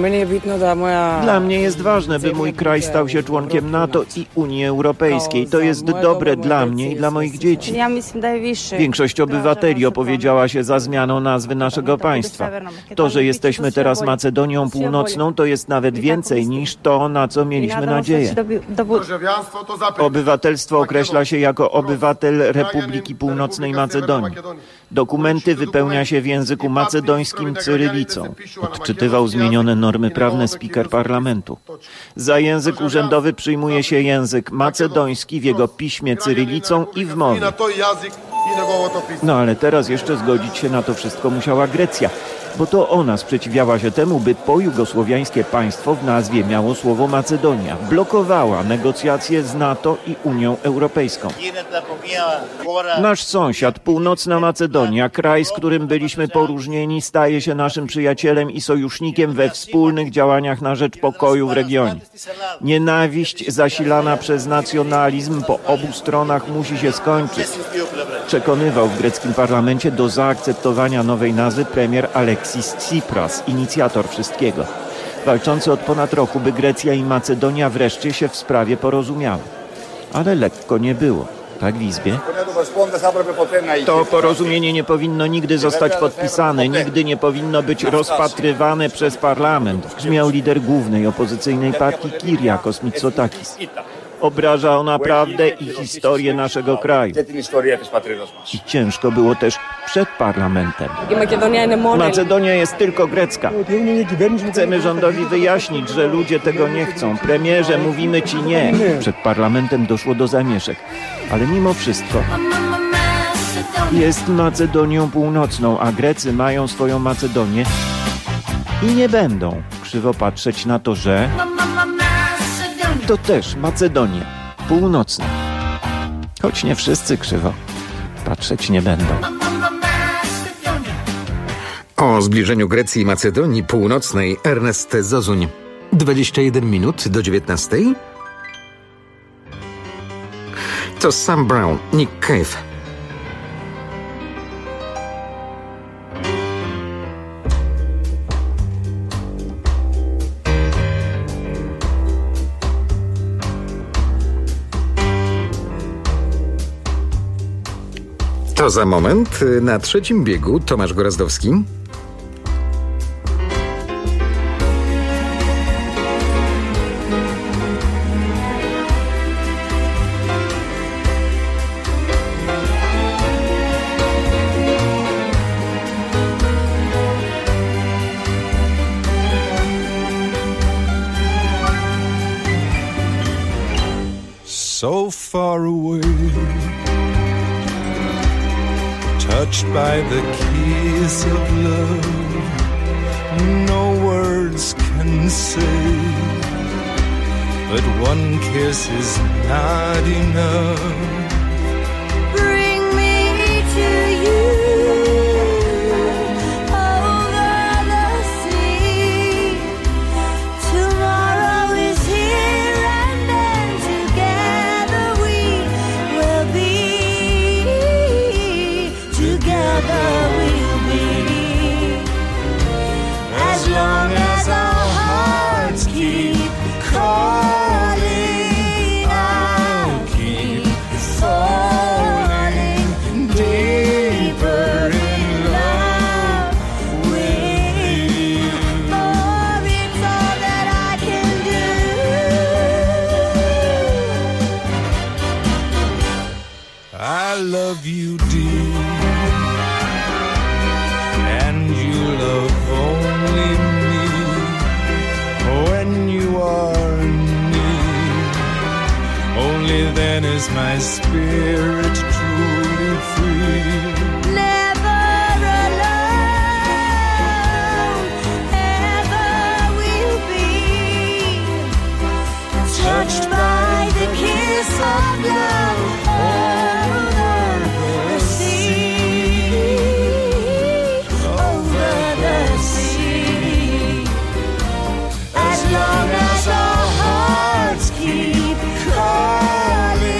Dla mnie jest ważne, by mój kraj stał się członkiem NATO i Unii Europejskiej. To jest dobre dla mnie i dla moich dzieci. Większość obywateli opowiedziała się za zmianą nazwy naszego państwa. To, że jesteśmy teraz Macedonią Północną, to jest nawet więcej niż to, na co mieliśmy nadzieję. Obywatelstwo określa się jako obywatel Republiki Północnej Macedonii. Dokumenty wypełnia się w języku macedońskim cyrylicą. Odczytywał zmienione normy prawne spiker parlamentu. Za język urzędowy przyjmuje się język macedoński w jego piśmie cyrylicą i w mowie. No ale teraz jeszcze zgodzić się na to wszystko musiała Grecja, bo to ona sprzeciwiała się temu, by pojugosłowiańskie państwo w nazwie miało słowo Macedonia. Blokowała negocjacje z NATO i Unią Europejską. Nasz sąsiad, północna Macedonia, kraj, z którym byliśmy poróżnieni, staje się naszym przyjacielem i sojusznikiem we wspólnych działaniach na rzecz pokoju w regionie. Nienawiść zasilana przez nacjonalizm po obu stronach musi się skończyć. Przekonywał w greckim parlamencie do zaakceptowania nowej nazwy premier Alexis Tsipras, inicjator wszystkiego. Walczący od ponad roku, by Grecja i Macedonia wreszcie się w sprawie porozumiały. Ale lekko nie było. Tak w Izbie? To porozumienie nie powinno nigdy zostać podpisane, nigdy nie powinno być rozpatrywane przez parlament, brzmiał lider głównej opozycyjnej partii Kyriakos Mitsotakis. Obraża ona prawdę i historię naszego kraju. I ciężko było też przed parlamentem. Macedonia jest tylko grecka. Chcemy rządowi wyjaśnić, że ludzie tego nie chcą. Premierze, mówimy ci nie. Przed parlamentem doszło do zamieszek. Ale mimo wszystko jest Macedonią Północną, a Grecy mają swoją Macedonię i nie będą krzywo patrzeć na to, że to też Macedonia Północna. Choć nie wszyscy krzywo patrzeć nie będą. O zbliżeniu Grecji i Macedonii Północnej Ernest Zozuń. dwadzieścia jeden minut do dziewiętnastej. To Sam Brown, Nick Cave. To za moment. Na trzecim biegu Tomasz Gorazdowski. So far away, touched by the kiss of love, no words can say, but one kiss is not enough. Bring me to you. My spirit truly free. Never alone, ever will be. Touched by the kiss of love over the sea, over the sea. As long as our hearts keep calling.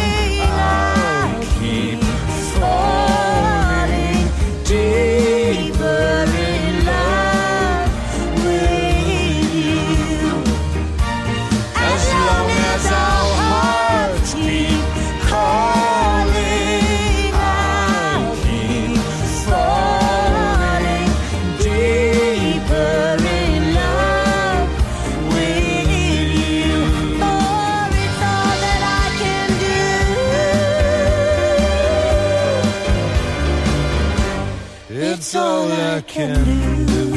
It's all I can do.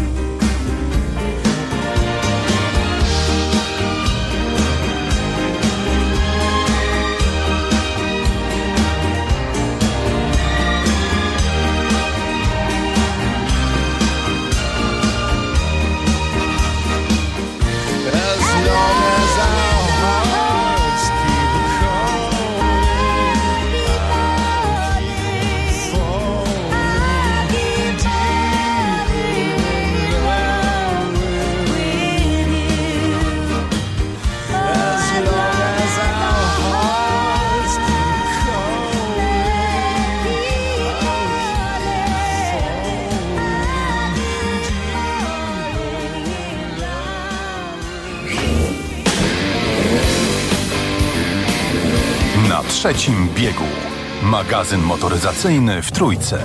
Na trzecim biegu. Magazyn motoryzacyjny w Trójce.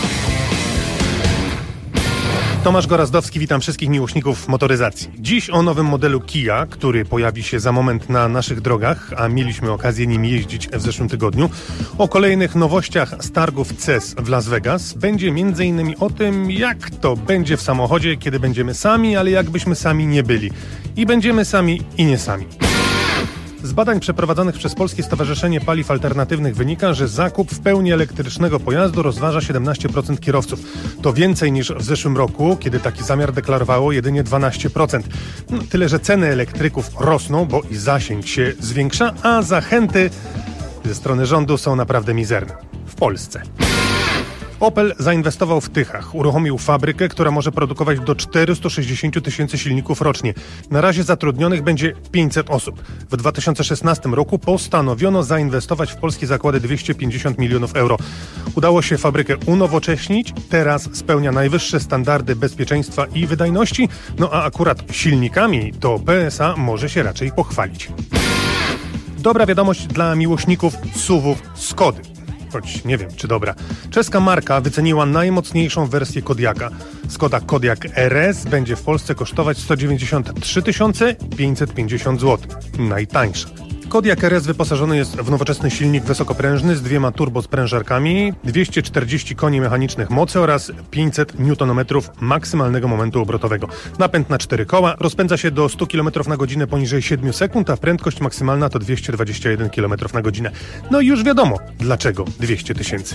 Tomasz Gorazdowski, witam wszystkich miłośników motoryzacji. Dziś o nowym modelu Kia, który pojawi się za moment na naszych drogach, a mieliśmy okazję nim jeździć w zeszłym tygodniu. O kolejnych nowościach z targów C E S w Las Vegas. Będzie między innymi o tym, jak to będzie w samochodzie, kiedy będziemy sami, ale jakbyśmy sami nie byli. I będziemy sami i nie sami. Z badań przeprowadzonych przez Polskie Stowarzyszenie Paliw Alternatywnych wynika, że zakup w pełni elektrycznego pojazdu rozważa siedemnaście procent kierowców. To więcej niż w zeszłym roku, kiedy taki zamiar deklarowało jedynie dwanaście procent. No, tyle, że ceny elektryków rosną, bo i zasięg się zwiększa, a zachęty ze strony rządu są naprawdę mizerne. W Polsce. Opel zainwestował w Tychach. Uruchomił fabrykę, która może produkować do czterysta sześćdziesiąt tysięcy silników rocznie. Na razie zatrudnionych będzie pięćset osób. W dwa tysiące szesnastym roku postanowiono zainwestować w polskie zakłady dwieście pięćdziesiąt milionów euro. Udało się fabrykę unowocześnić. Teraz spełnia najwyższe standardy bezpieczeństwa i wydajności. No a akurat silnikami to P S A może się raczej pochwalić. Dobra wiadomość dla miłośników S U V-ów Skody. choć nie wiem, czy dobra. Czeska marka wyceniła najmocniejszą wersję Kodiaka. Skoda Kodiaq R S będzie w Polsce kosztować sto dziewięćdziesiąt trzy tysiące pięćset pięćdziesiąt złotych. Najtańsza. Kodiaq R S wyposażony jest w nowoczesny silnik wysokoprężny z dwiema turbosprężarkami, dwieście czterdzieści koni mechanicznych mocy oraz pięćset niutonometrów maksymalnego momentu obrotowego. Napęd na cztery koła rozpędza się do stu kilometrów na godzinę poniżej siedmiu sekund, a prędkość maksymalna to dwieście dwadzieścia jeden kilometrów na godzinę. No i już wiadomo, dlaczego dwieście tysięcy.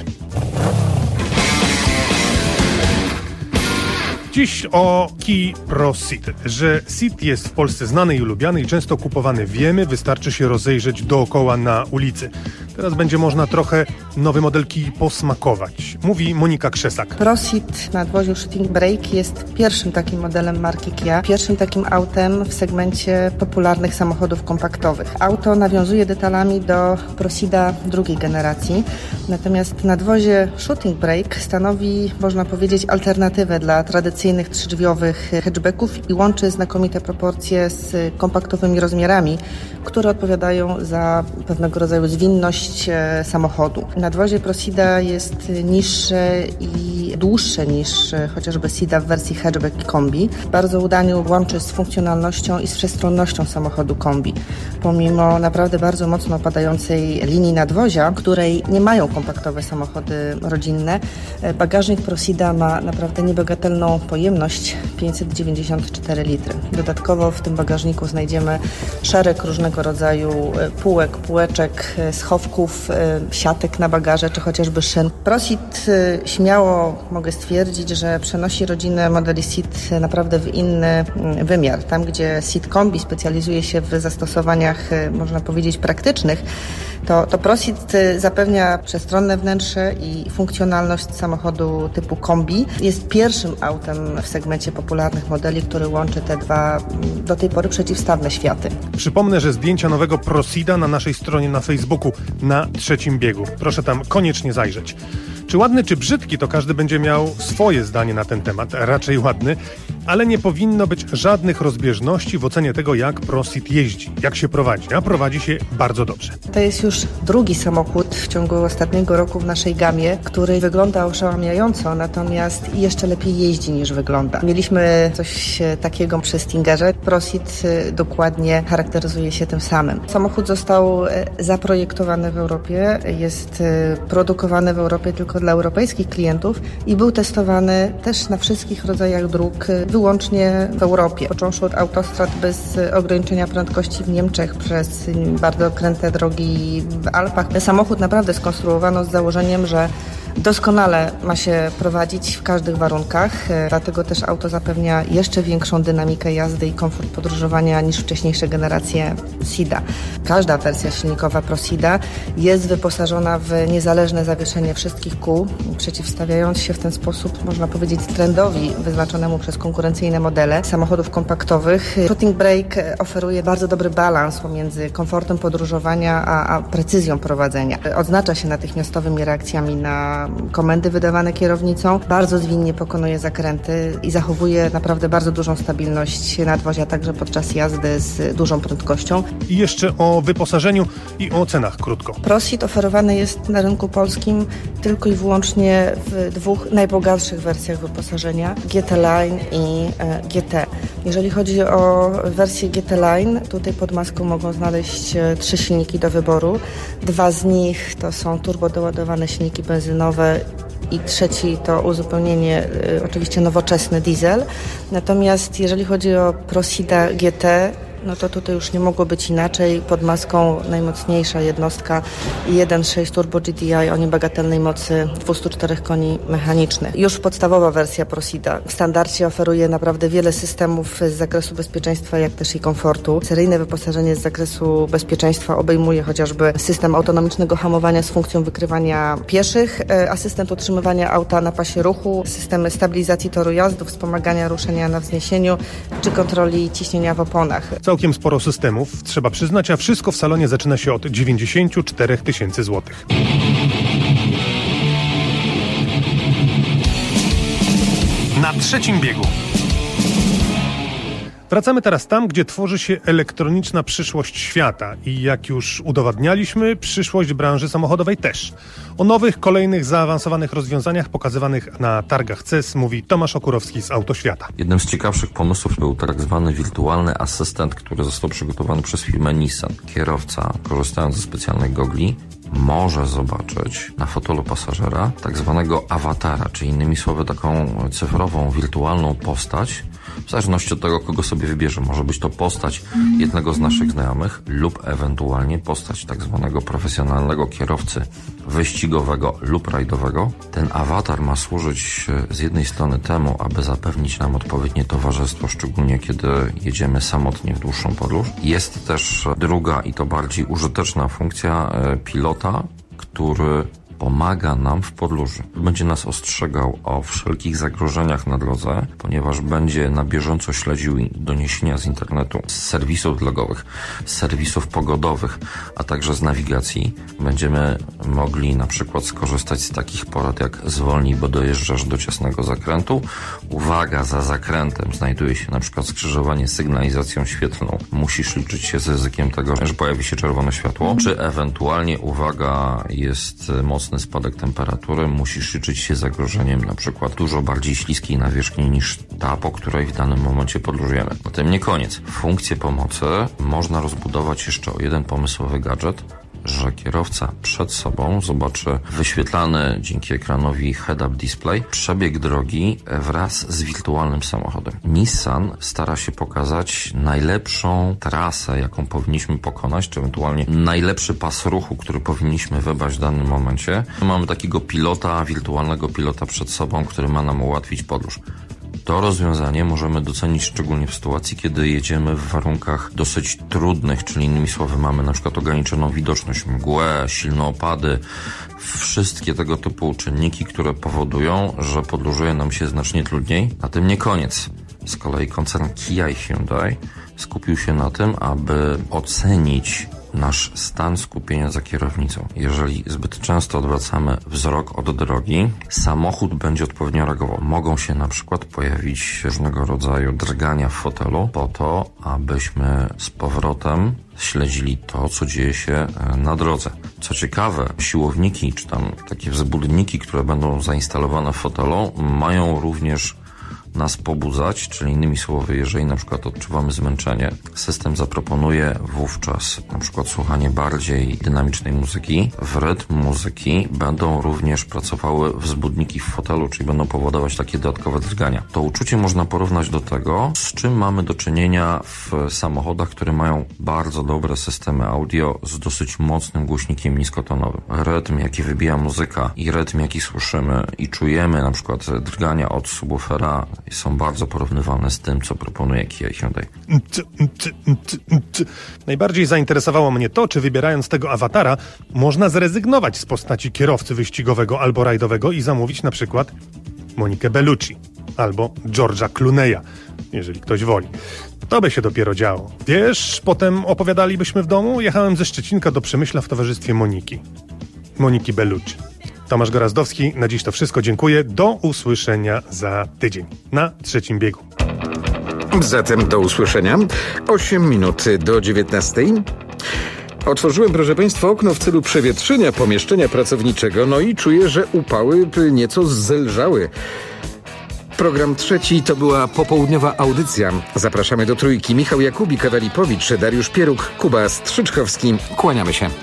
Dziś o Kia Pro Ceed. Że Ceed jest w Polsce znany i ulubiany i często kupowany wiemy, wystarczy się rozejrzeć dookoła na ulicy. Teraz będzie można trochę nowy model Kii posmakować. Mówi Monika Krzesak. Pro Ceed na nadwoziu Shooting Brake jest pierwszym takim modelem marki Kia, pierwszym takim autem w segmencie popularnych samochodów kompaktowych. Auto nawiązuje detalami do Pro Ceeda drugiej generacji, natomiast nadwozie Shooting Brake stanowi, można powiedzieć, alternatywę dla tradycyjnych trzydrzwiowych hatchbacków i łączy znakomite proporcje z kompaktowymi rozmiarami, które odpowiadają za pewnego rodzaju zwinność samochodu. Nadwozie Pro Ceeda jest niższe i dłuższe niż chociażby Ceeda w wersji hatchback i kombi. Bardzo udanie łączy z funkcjonalnością i z przestronnością samochodu kombi. Pomimo naprawdę bardzo mocno opadającej linii nadwozia, której nie mają kompaktowe samochody rodzinne, bagażnik Pro Ceeda ma naprawdę niebagatelną pojemność pięćset dziewięćdziesiąt cztery litry. Dodatkowo w tym bagażniku znajdziemy szereg różnego rodzaju półek, półeczek, schowków, siatek na bagaże, czy chociażby szyn. Pro Ceed śmiało mogę stwierdzić, że przenosi rodzinę modeli Ceed naprawdę w inny wymiar. Tam, gdzie Ceed Kombi specjalizuje się w zastosowaniach, można powiedzieć, praktycznych, to, to Pro Ceed zapewnia przestronne wnętrze i funkcjonalność samochodu typu kombi. Jest pierwszym autem w segmencie popularnych modeli, który łączy te dwa do tej pory przeciwstawne światy. Przypomnę, że zdjęcia nowego Pro Ceeda na naszej stronie na Facebooku na trzecim biegu. Proszę tam koniecznie zajrzeć. Czy ładny, czy brzydki, to każdy będzie miał swoje zdanie na ten temat, raczej ładny, ale nie powinno być żadnych rozbieżności w ocenie tego, jak Pro Ceed jeździ, jak się prowadzi, a prowadzi się bardzo dobrze. To jest już drugi samochód w ciągu ostatniego roku w naszej gamie, który wygląda oszałamiająco, natomiast jeszcze lepiej jeździ niż wygląda. Mieliśmy coś takiego przy Stingerze. Pro Ceed dokładnie charakteryzuje się tym samym. Samochód został zaprojektowany w Europie, jest produkowany w Europie tylko dla europejskich klientów i był testowany też na wszystkich rodzajach dróg wyłącznie w Europie. Począwszy od autostrad bez ograniczenia prędkości w Niemczech, przez bardzo kręte drogi w Alpach. Samochód naprawdę skonstruowano z założeniem, że doskonale ma się prowadzić w każdych warunkach, dlatego też auto zapewnia jeszcze większą dynamikę jazdy i komfort podróżowania niż wcześniejsze generacje Ceeda. Każda wersja silnikowa Pro Ceeda jest wyposażona w niezależne zawieszenie wszystkich kół, przeciwstawiając się w ten sposób, można powiedzieć, trendowi wyznaczonemu przez konkurencyjne modele samochodów kompaktowych. Shooting Brake oferuje bardzo dobry balans pomiędzy komfortem podróżowania a, a precyzją prowadzenia. Odznacza się natychmiastowymi reakcjami na komendy wydawane kierownicą, bardzo zwinnie pokonuje zakręty i zachowuje naprawdę bardzo dużą stabilność nadwozia, także podczas jazdy z dużą prędkością. I jeszcze o wyposażeniu i o cenach krótko. Pro Ceed oferowany jest na rynku polskim tylko i wyłącznie w dwóch najbogatszych wersjach wyposażenia, G T Line i e, G T. Jeżeli chodzi o wersję G T Line, tutaj pod maską mogą znaleźć e, trzy silniki do wyboru. Dwa z nich to są turbodoładowane silniki benzynowe i trzeci to uzupełnienie, y, oczywiście nowoczesny diesel. Natomiast jeżeli chodzi o Pro Ceeda G T, no to tutaj już nie mogło być inaczej. Pod maską najmocniejsza jednostka jeden przecinek sześć Turbo G D I o niebagatelnej mocy dwieście cztery koni mechanicznych. Już podstawowa wersja Pro Ceeda w standardzie oferuje naprawdę wiele systemów z zakresu bezpieczeństwa, jak też i komfortu. Seryjne wyposażenie z zakresu bezpieczeństwa obejmuje chociażby system autonomicznego hamowania z funkcją wykrywania pieszych, asystent utrzymywania auta na pasie ruchu, systemy stabilizacji toru jazdy, wspomagania ruszenia na wzniesieniu czy kontroli ciśnienia w oponach. Całkiem sporo systemów, trzeba przyznać, a wszystko w salonie zaczyna się od dziewięćdziesiąt cztery tysięcy złotych. Na trzecim biegu. Wracamy teraz tam, gdzie tworzy się elektroniczna przyszłość świata i jak już udowadnialiśmy, przyszłość branży samochodowej też. O nowych, kolejnych zaawansowanych rozwiązaniach pokazywanych na targach C E S mówi Tomasz Okurowski z Autoświata. Jednym z ciekawszych pomysłów był tak zwany wirtualny asystent, który został przygotowany przez firmę Nissan. Kierowca, korzystając ze specjalnych gogli, może zobaczyć na fotelu pasażera tak zwanego awatara, czyli innymi słowy taką cyfrową, wirtualną postać, w zależności od tego, kogo sobie wybierze. Może być to postać jednego z naszych znajomych lub ewentualnie postać tak zwanego profesjonalnego kierowcy wyścigowego lub rajdowego. Ten awatar ma służyć z jednej strony temu, aby zapewnić nam odpowiednie towarzystwo, szczególnie kiedy jedziemy samotnie w dłuższą podróż. Jest też druga i to bardziej użyteczna funkcja pilota, który pomaga nam w podróży. Będzie nas ostrzegał o wszelkich zagrożeniach na drodze, ponieważ będzie na bieżąco śledził doniesienia z internetu, z serwisów drogowych, z serwisów pogodowych, a także z nawigacji. Będziemy mogli na przykład skorzystać z takich porad jak zwolnij, bo dojeżdżasz do ciasnego zakrętu. Uwaga, za zakrętem znajduje się na przykład skrzyżowanie z sygnalizacją świetlną. Musisz liczyć się z ryzykiem tego, że pojawi się czerwone światło, czy ewentualnie uwaga, jest mocny spadek temperatury, musisz liczyć się z zagrożeniem na przykład dużo bardziej śliskiej nawierzchni niż ta, po której w danym momencie podróżujemy. A tym nie koniec. Funkcję pomocy można rozbudować jeszcze o jeden pomysłowy gadżet, że kierowca przed sobą zobaczy wyświetlany dzięki ekranowi head-up display przebieg drogi wraz z wirtualnym samochodem. Nissan stara się pokazać najlepszą trasę, jaką powinniśmy pokonać, czy ewentualnie najlepszy pas ruchu, który powinniśmy wybrać w danym momencie. Mamy takiego pilota, wirtualnego pilota przed sobą, który ma nam ułatwić podróż. To rozwiązanie możemy docenić szczególnie w sytuacji, kiedy jedziemy w warunkach dosyć trudnych, czyli innymi słowy mamy na przykład ograniczoną widoczność, mgłę, silne opady, wszystkie tego typu czynniki, które powodują, że podróżuje nam się znacznie trudniej. A tym nie koniec. Z kolei koncern Kia i Hyundai skupił się na tym, aby ocenić nasz stan skupienia za kierownicą. Jeżeli zbyt często odwracamy wzrok od drogi, samochód będzie odpowiednio reagował. Mogą się na przykład pojawić różnego rodzaju drgania w fotelu po to, abyśmy z powrotem śledzili to, co dzieje się na drodze. Co ciekawe, siłowniki czy tam takie wzbudniki, które będą zainstalowane w fotelu, mają również nas pobudzać, czyli innymi słowy, jeżeli na przykład odczuwamy zmęczenie, system zaproponuje wówczas na przykład słuchanie bardziej dynamicznej muzyki. W rytm muzyki będą również pracowały wzbudniki w fotelu, czyli będą powodować takie dodatkowe drgania. To uczucie można porównać do tego, z czym mamy do czynienia w samochodach, które mają bardzo dobre systemy audio z dosyć mocnym głośnikiem niskotonowym. Rytm, jaki wybija muzyka i rytm, jaki słyszymy i czujemy na przykład drgania od subwoofera, są bardzo porównywalne z tym, co proponuje Kia i Hyundai. Najbardziej zainteresowało mnie to, czy wybierając tego awatara można zrezygnować z postaci kierowcy wyścigowego albo rajdowego i zamówić na przykład Monikę Bellucci albo George'a Clooney'a, jeżeli ktoś woli. To by się dopiero działo. Wiesz, potem opowiadalibyśmy w domu, jechałem ze Szczecinka do Przemyśla w towarzystwie Moniki. Moniki Bellucci. Tomasz Gorazdowski, na dziś to wszystko. Dziękuję. Do usłyszenia za tydzień na Trzecim Biegu. Zatem do usłyszenia. osiem minut do dziewiętnastej. Otworzyłem, proszę Państwa, okno w celu przewietrzenia pomieszczenia pracowniczego, no i czuję, że upały nieco zelżały. Program trzeci to była popołudniowa audycja. Zapraszamy do Trójki. Michał Jakubik, Ewa Lipowicz, Dariusz Pieruk, Kuba Strzyczkowski. Kłaniamy się.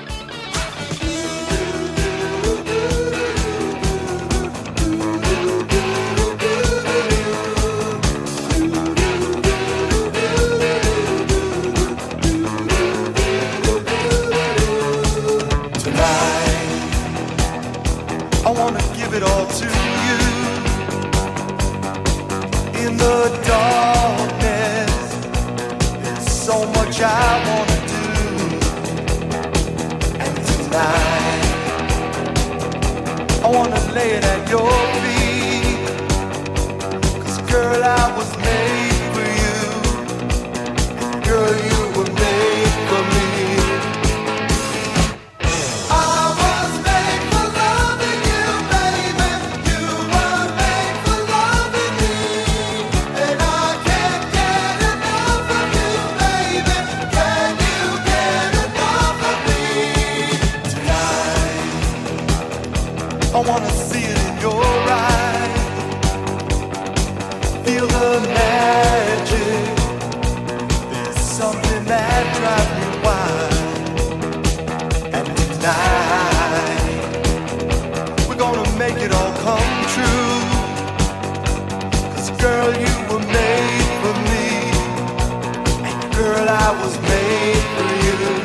Enough wanna see it in your eyes. Feel the magic. There's something that drives me wild. And tonight we're gonna make it all come true. 'Cause girl, you were made for me. And girl, I was made for you.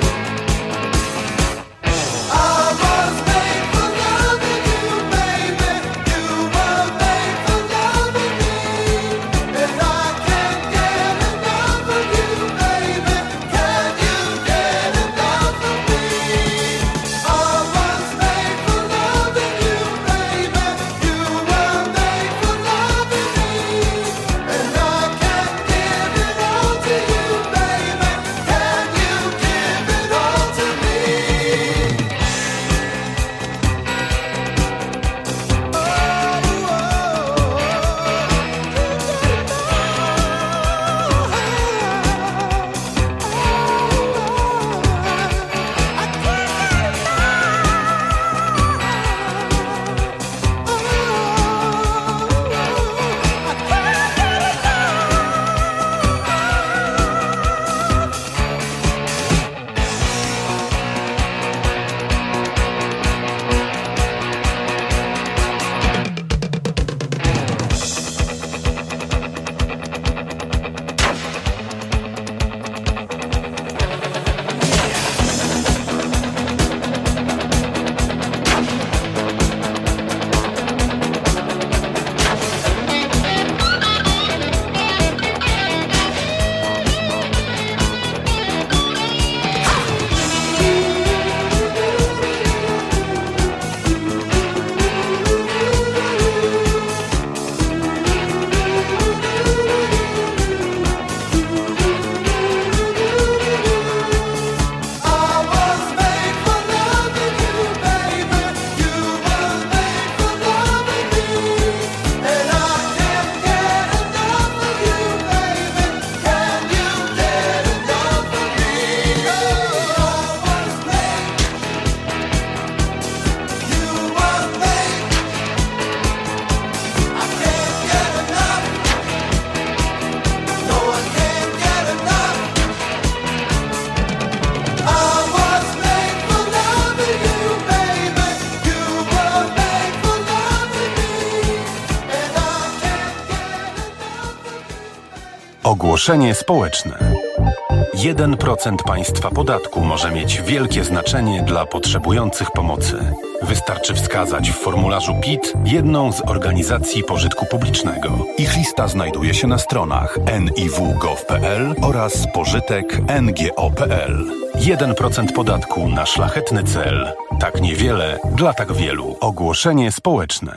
Ogłoszenie społeczne. jeden procent państwa podatku może mieć wielkie znaczenie dla potrzebujących pomocy. Wystarczy wskazać w formularzu P I T jedną z organizacji pożytku publicznego. Ich lista znajduje się na stronach en i w kropka gov kropka pe el oraz pożytek kropka en ge o kropka pe el. jeden procent podatku na szlachetny cel. Tak niewiele dla tak wielu. Ogłoszenie społeczne.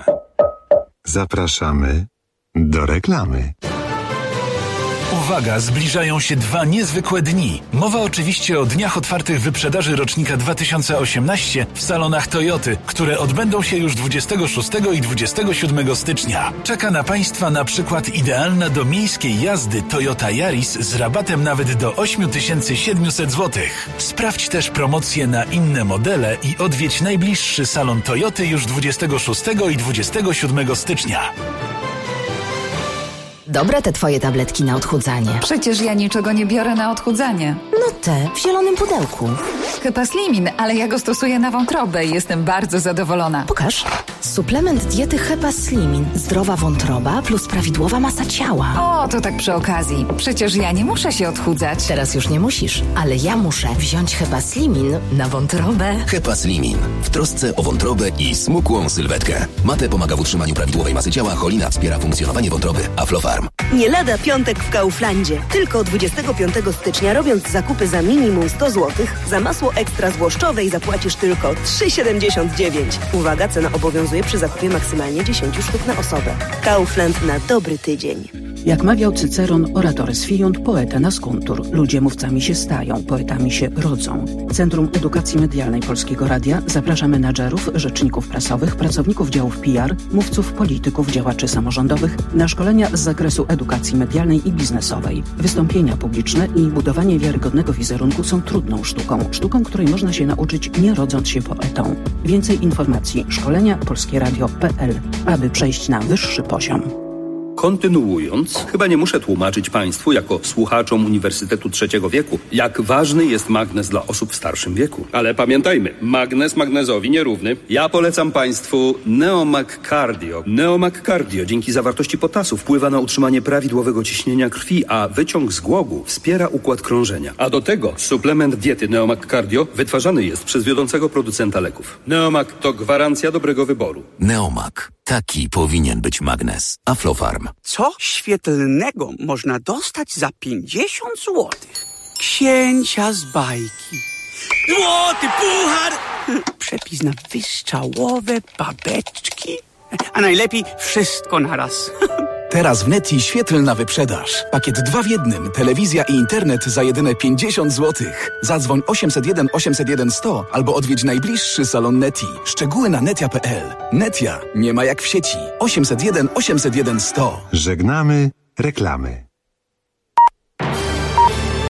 Zapraszamy do reklamy. Uwaga, zbliżają się dwa niezwykłe dni. Mowa oczywiście o dniach otwartych wyprzedaży rocznika dwa tysiące osiemnaście w salonach Toyoty, które odbędą się już dwudziestego szóstego i dwudziestego siódmego stycznia. Czeka na Państwa na przykład idealna do miejskiej jazdy Toyota Yaris z rabatem nawet do osiem tysięcy siedemset złotych. Sprawdź też promocje na inne modele i odwiedź najbliższy salon Toyoty już dwudziestego szóstego i dwudziestego siódmego stycznia. Dobre te twoje tabletki na odchudzanie. Przecież ja niczego nie biorę na odchudzanie. No te, w zielonym pudełku. Chyba Slimin, ale ja go stosuję na wątrobę i jestem bardzo zadowolona. Pokaż. Suplement diety Hepa Slimin. Zdrowa wątroba plus prawidłowa masa ciała. O, to tak przy okazji. Przecież ja nie muszę się odchudzać. Teraz już nie musisz, ale ja muszę wziąć Hepa Slimin na wątrobę. Hepa Slimin. W trosce o wątrobę i smukłą sylwetkę. Mate pomaga w utrzymaniu prawidłowej masy ciała, cholina wspiera funkcjonowanie wątroby. Aflofarm. Nie lada piątek w Kauflandzie. Tylko dwudziestego piątego stycznia, robiąc zakupy za minimum sto złotych, za masło ekstra złoszczowej zapłacisz tylko trzy siedemdziesiąt dziewięć. Uwaga, cena obowiązuje przy zakupie maksymalnie dziesięć sztuk na osobę. Kaufland na dobry tydzień. Jak mawiał Cyceron, oratoris fiunt, poeta nascuntur. Ludzie mówcami się stają, poetami się rodzą. Centrum Edukacji Medialnej Polskiego Radia zaprasza menadżerów, rzeczników prasowych, pracowników działów P R, mówców, polityków, działaczy samorządowych na szkolenia z zakresu edukacji medialnej i biznesowej. Wystąpienia publiczne i budowanie wiarygodnego wizerunku są trudną sztuką. Sztuką, której można się nauczyć nie rodząc się poetą. Więcej informacji. Szkolenia Polskiego polskie radio kropka p l, aby przejść na wyższy poziom. Kontynuując, chyba nie muszę tłumaczyć Państwu, jako słuchaczom Uniwersytetu Trzeciego Wieku, jak ważny jest magnez dla osób w starszym wieku. Ale pamiętajmy, magnez magnezowi nierówny. Ja polecam Państwu Neomag Cardio. Neomag Cardio dzięki zawartości potasu wpływa na utrzymanie prawidłowego ciśnienia krwi, a wyciąg z głogu wspiera układ krążenia. A do tego suplement diety Neomag Cardio wytwarzany jest przez wiodącego producenta leków. Neomag to gwarancja dobrego wyboru. Neomag. Taki powinien być magnez. Aflofarm. Co świetlnego można dostać za pięćdziesiąt złotych? Księcia z bajki. Złoty puchar! Przepis na wystrzałowe babeczki. A najlepiej wszystko naraz. Teraz w Neti świetlna wyprzedaż. Pakiet dwa w jednym. Telewizja i internet za jedyne pięćdziesiąt złotych. Zadzwoń osiemset jeden osiemset jeden sto albo odwiedź najbliższy salon Neti. Szczegóły na netia kropka p l. Netia nie ma jak w sieci. osiemset jeden osiemset jeden sto. Żegnamy reklamy.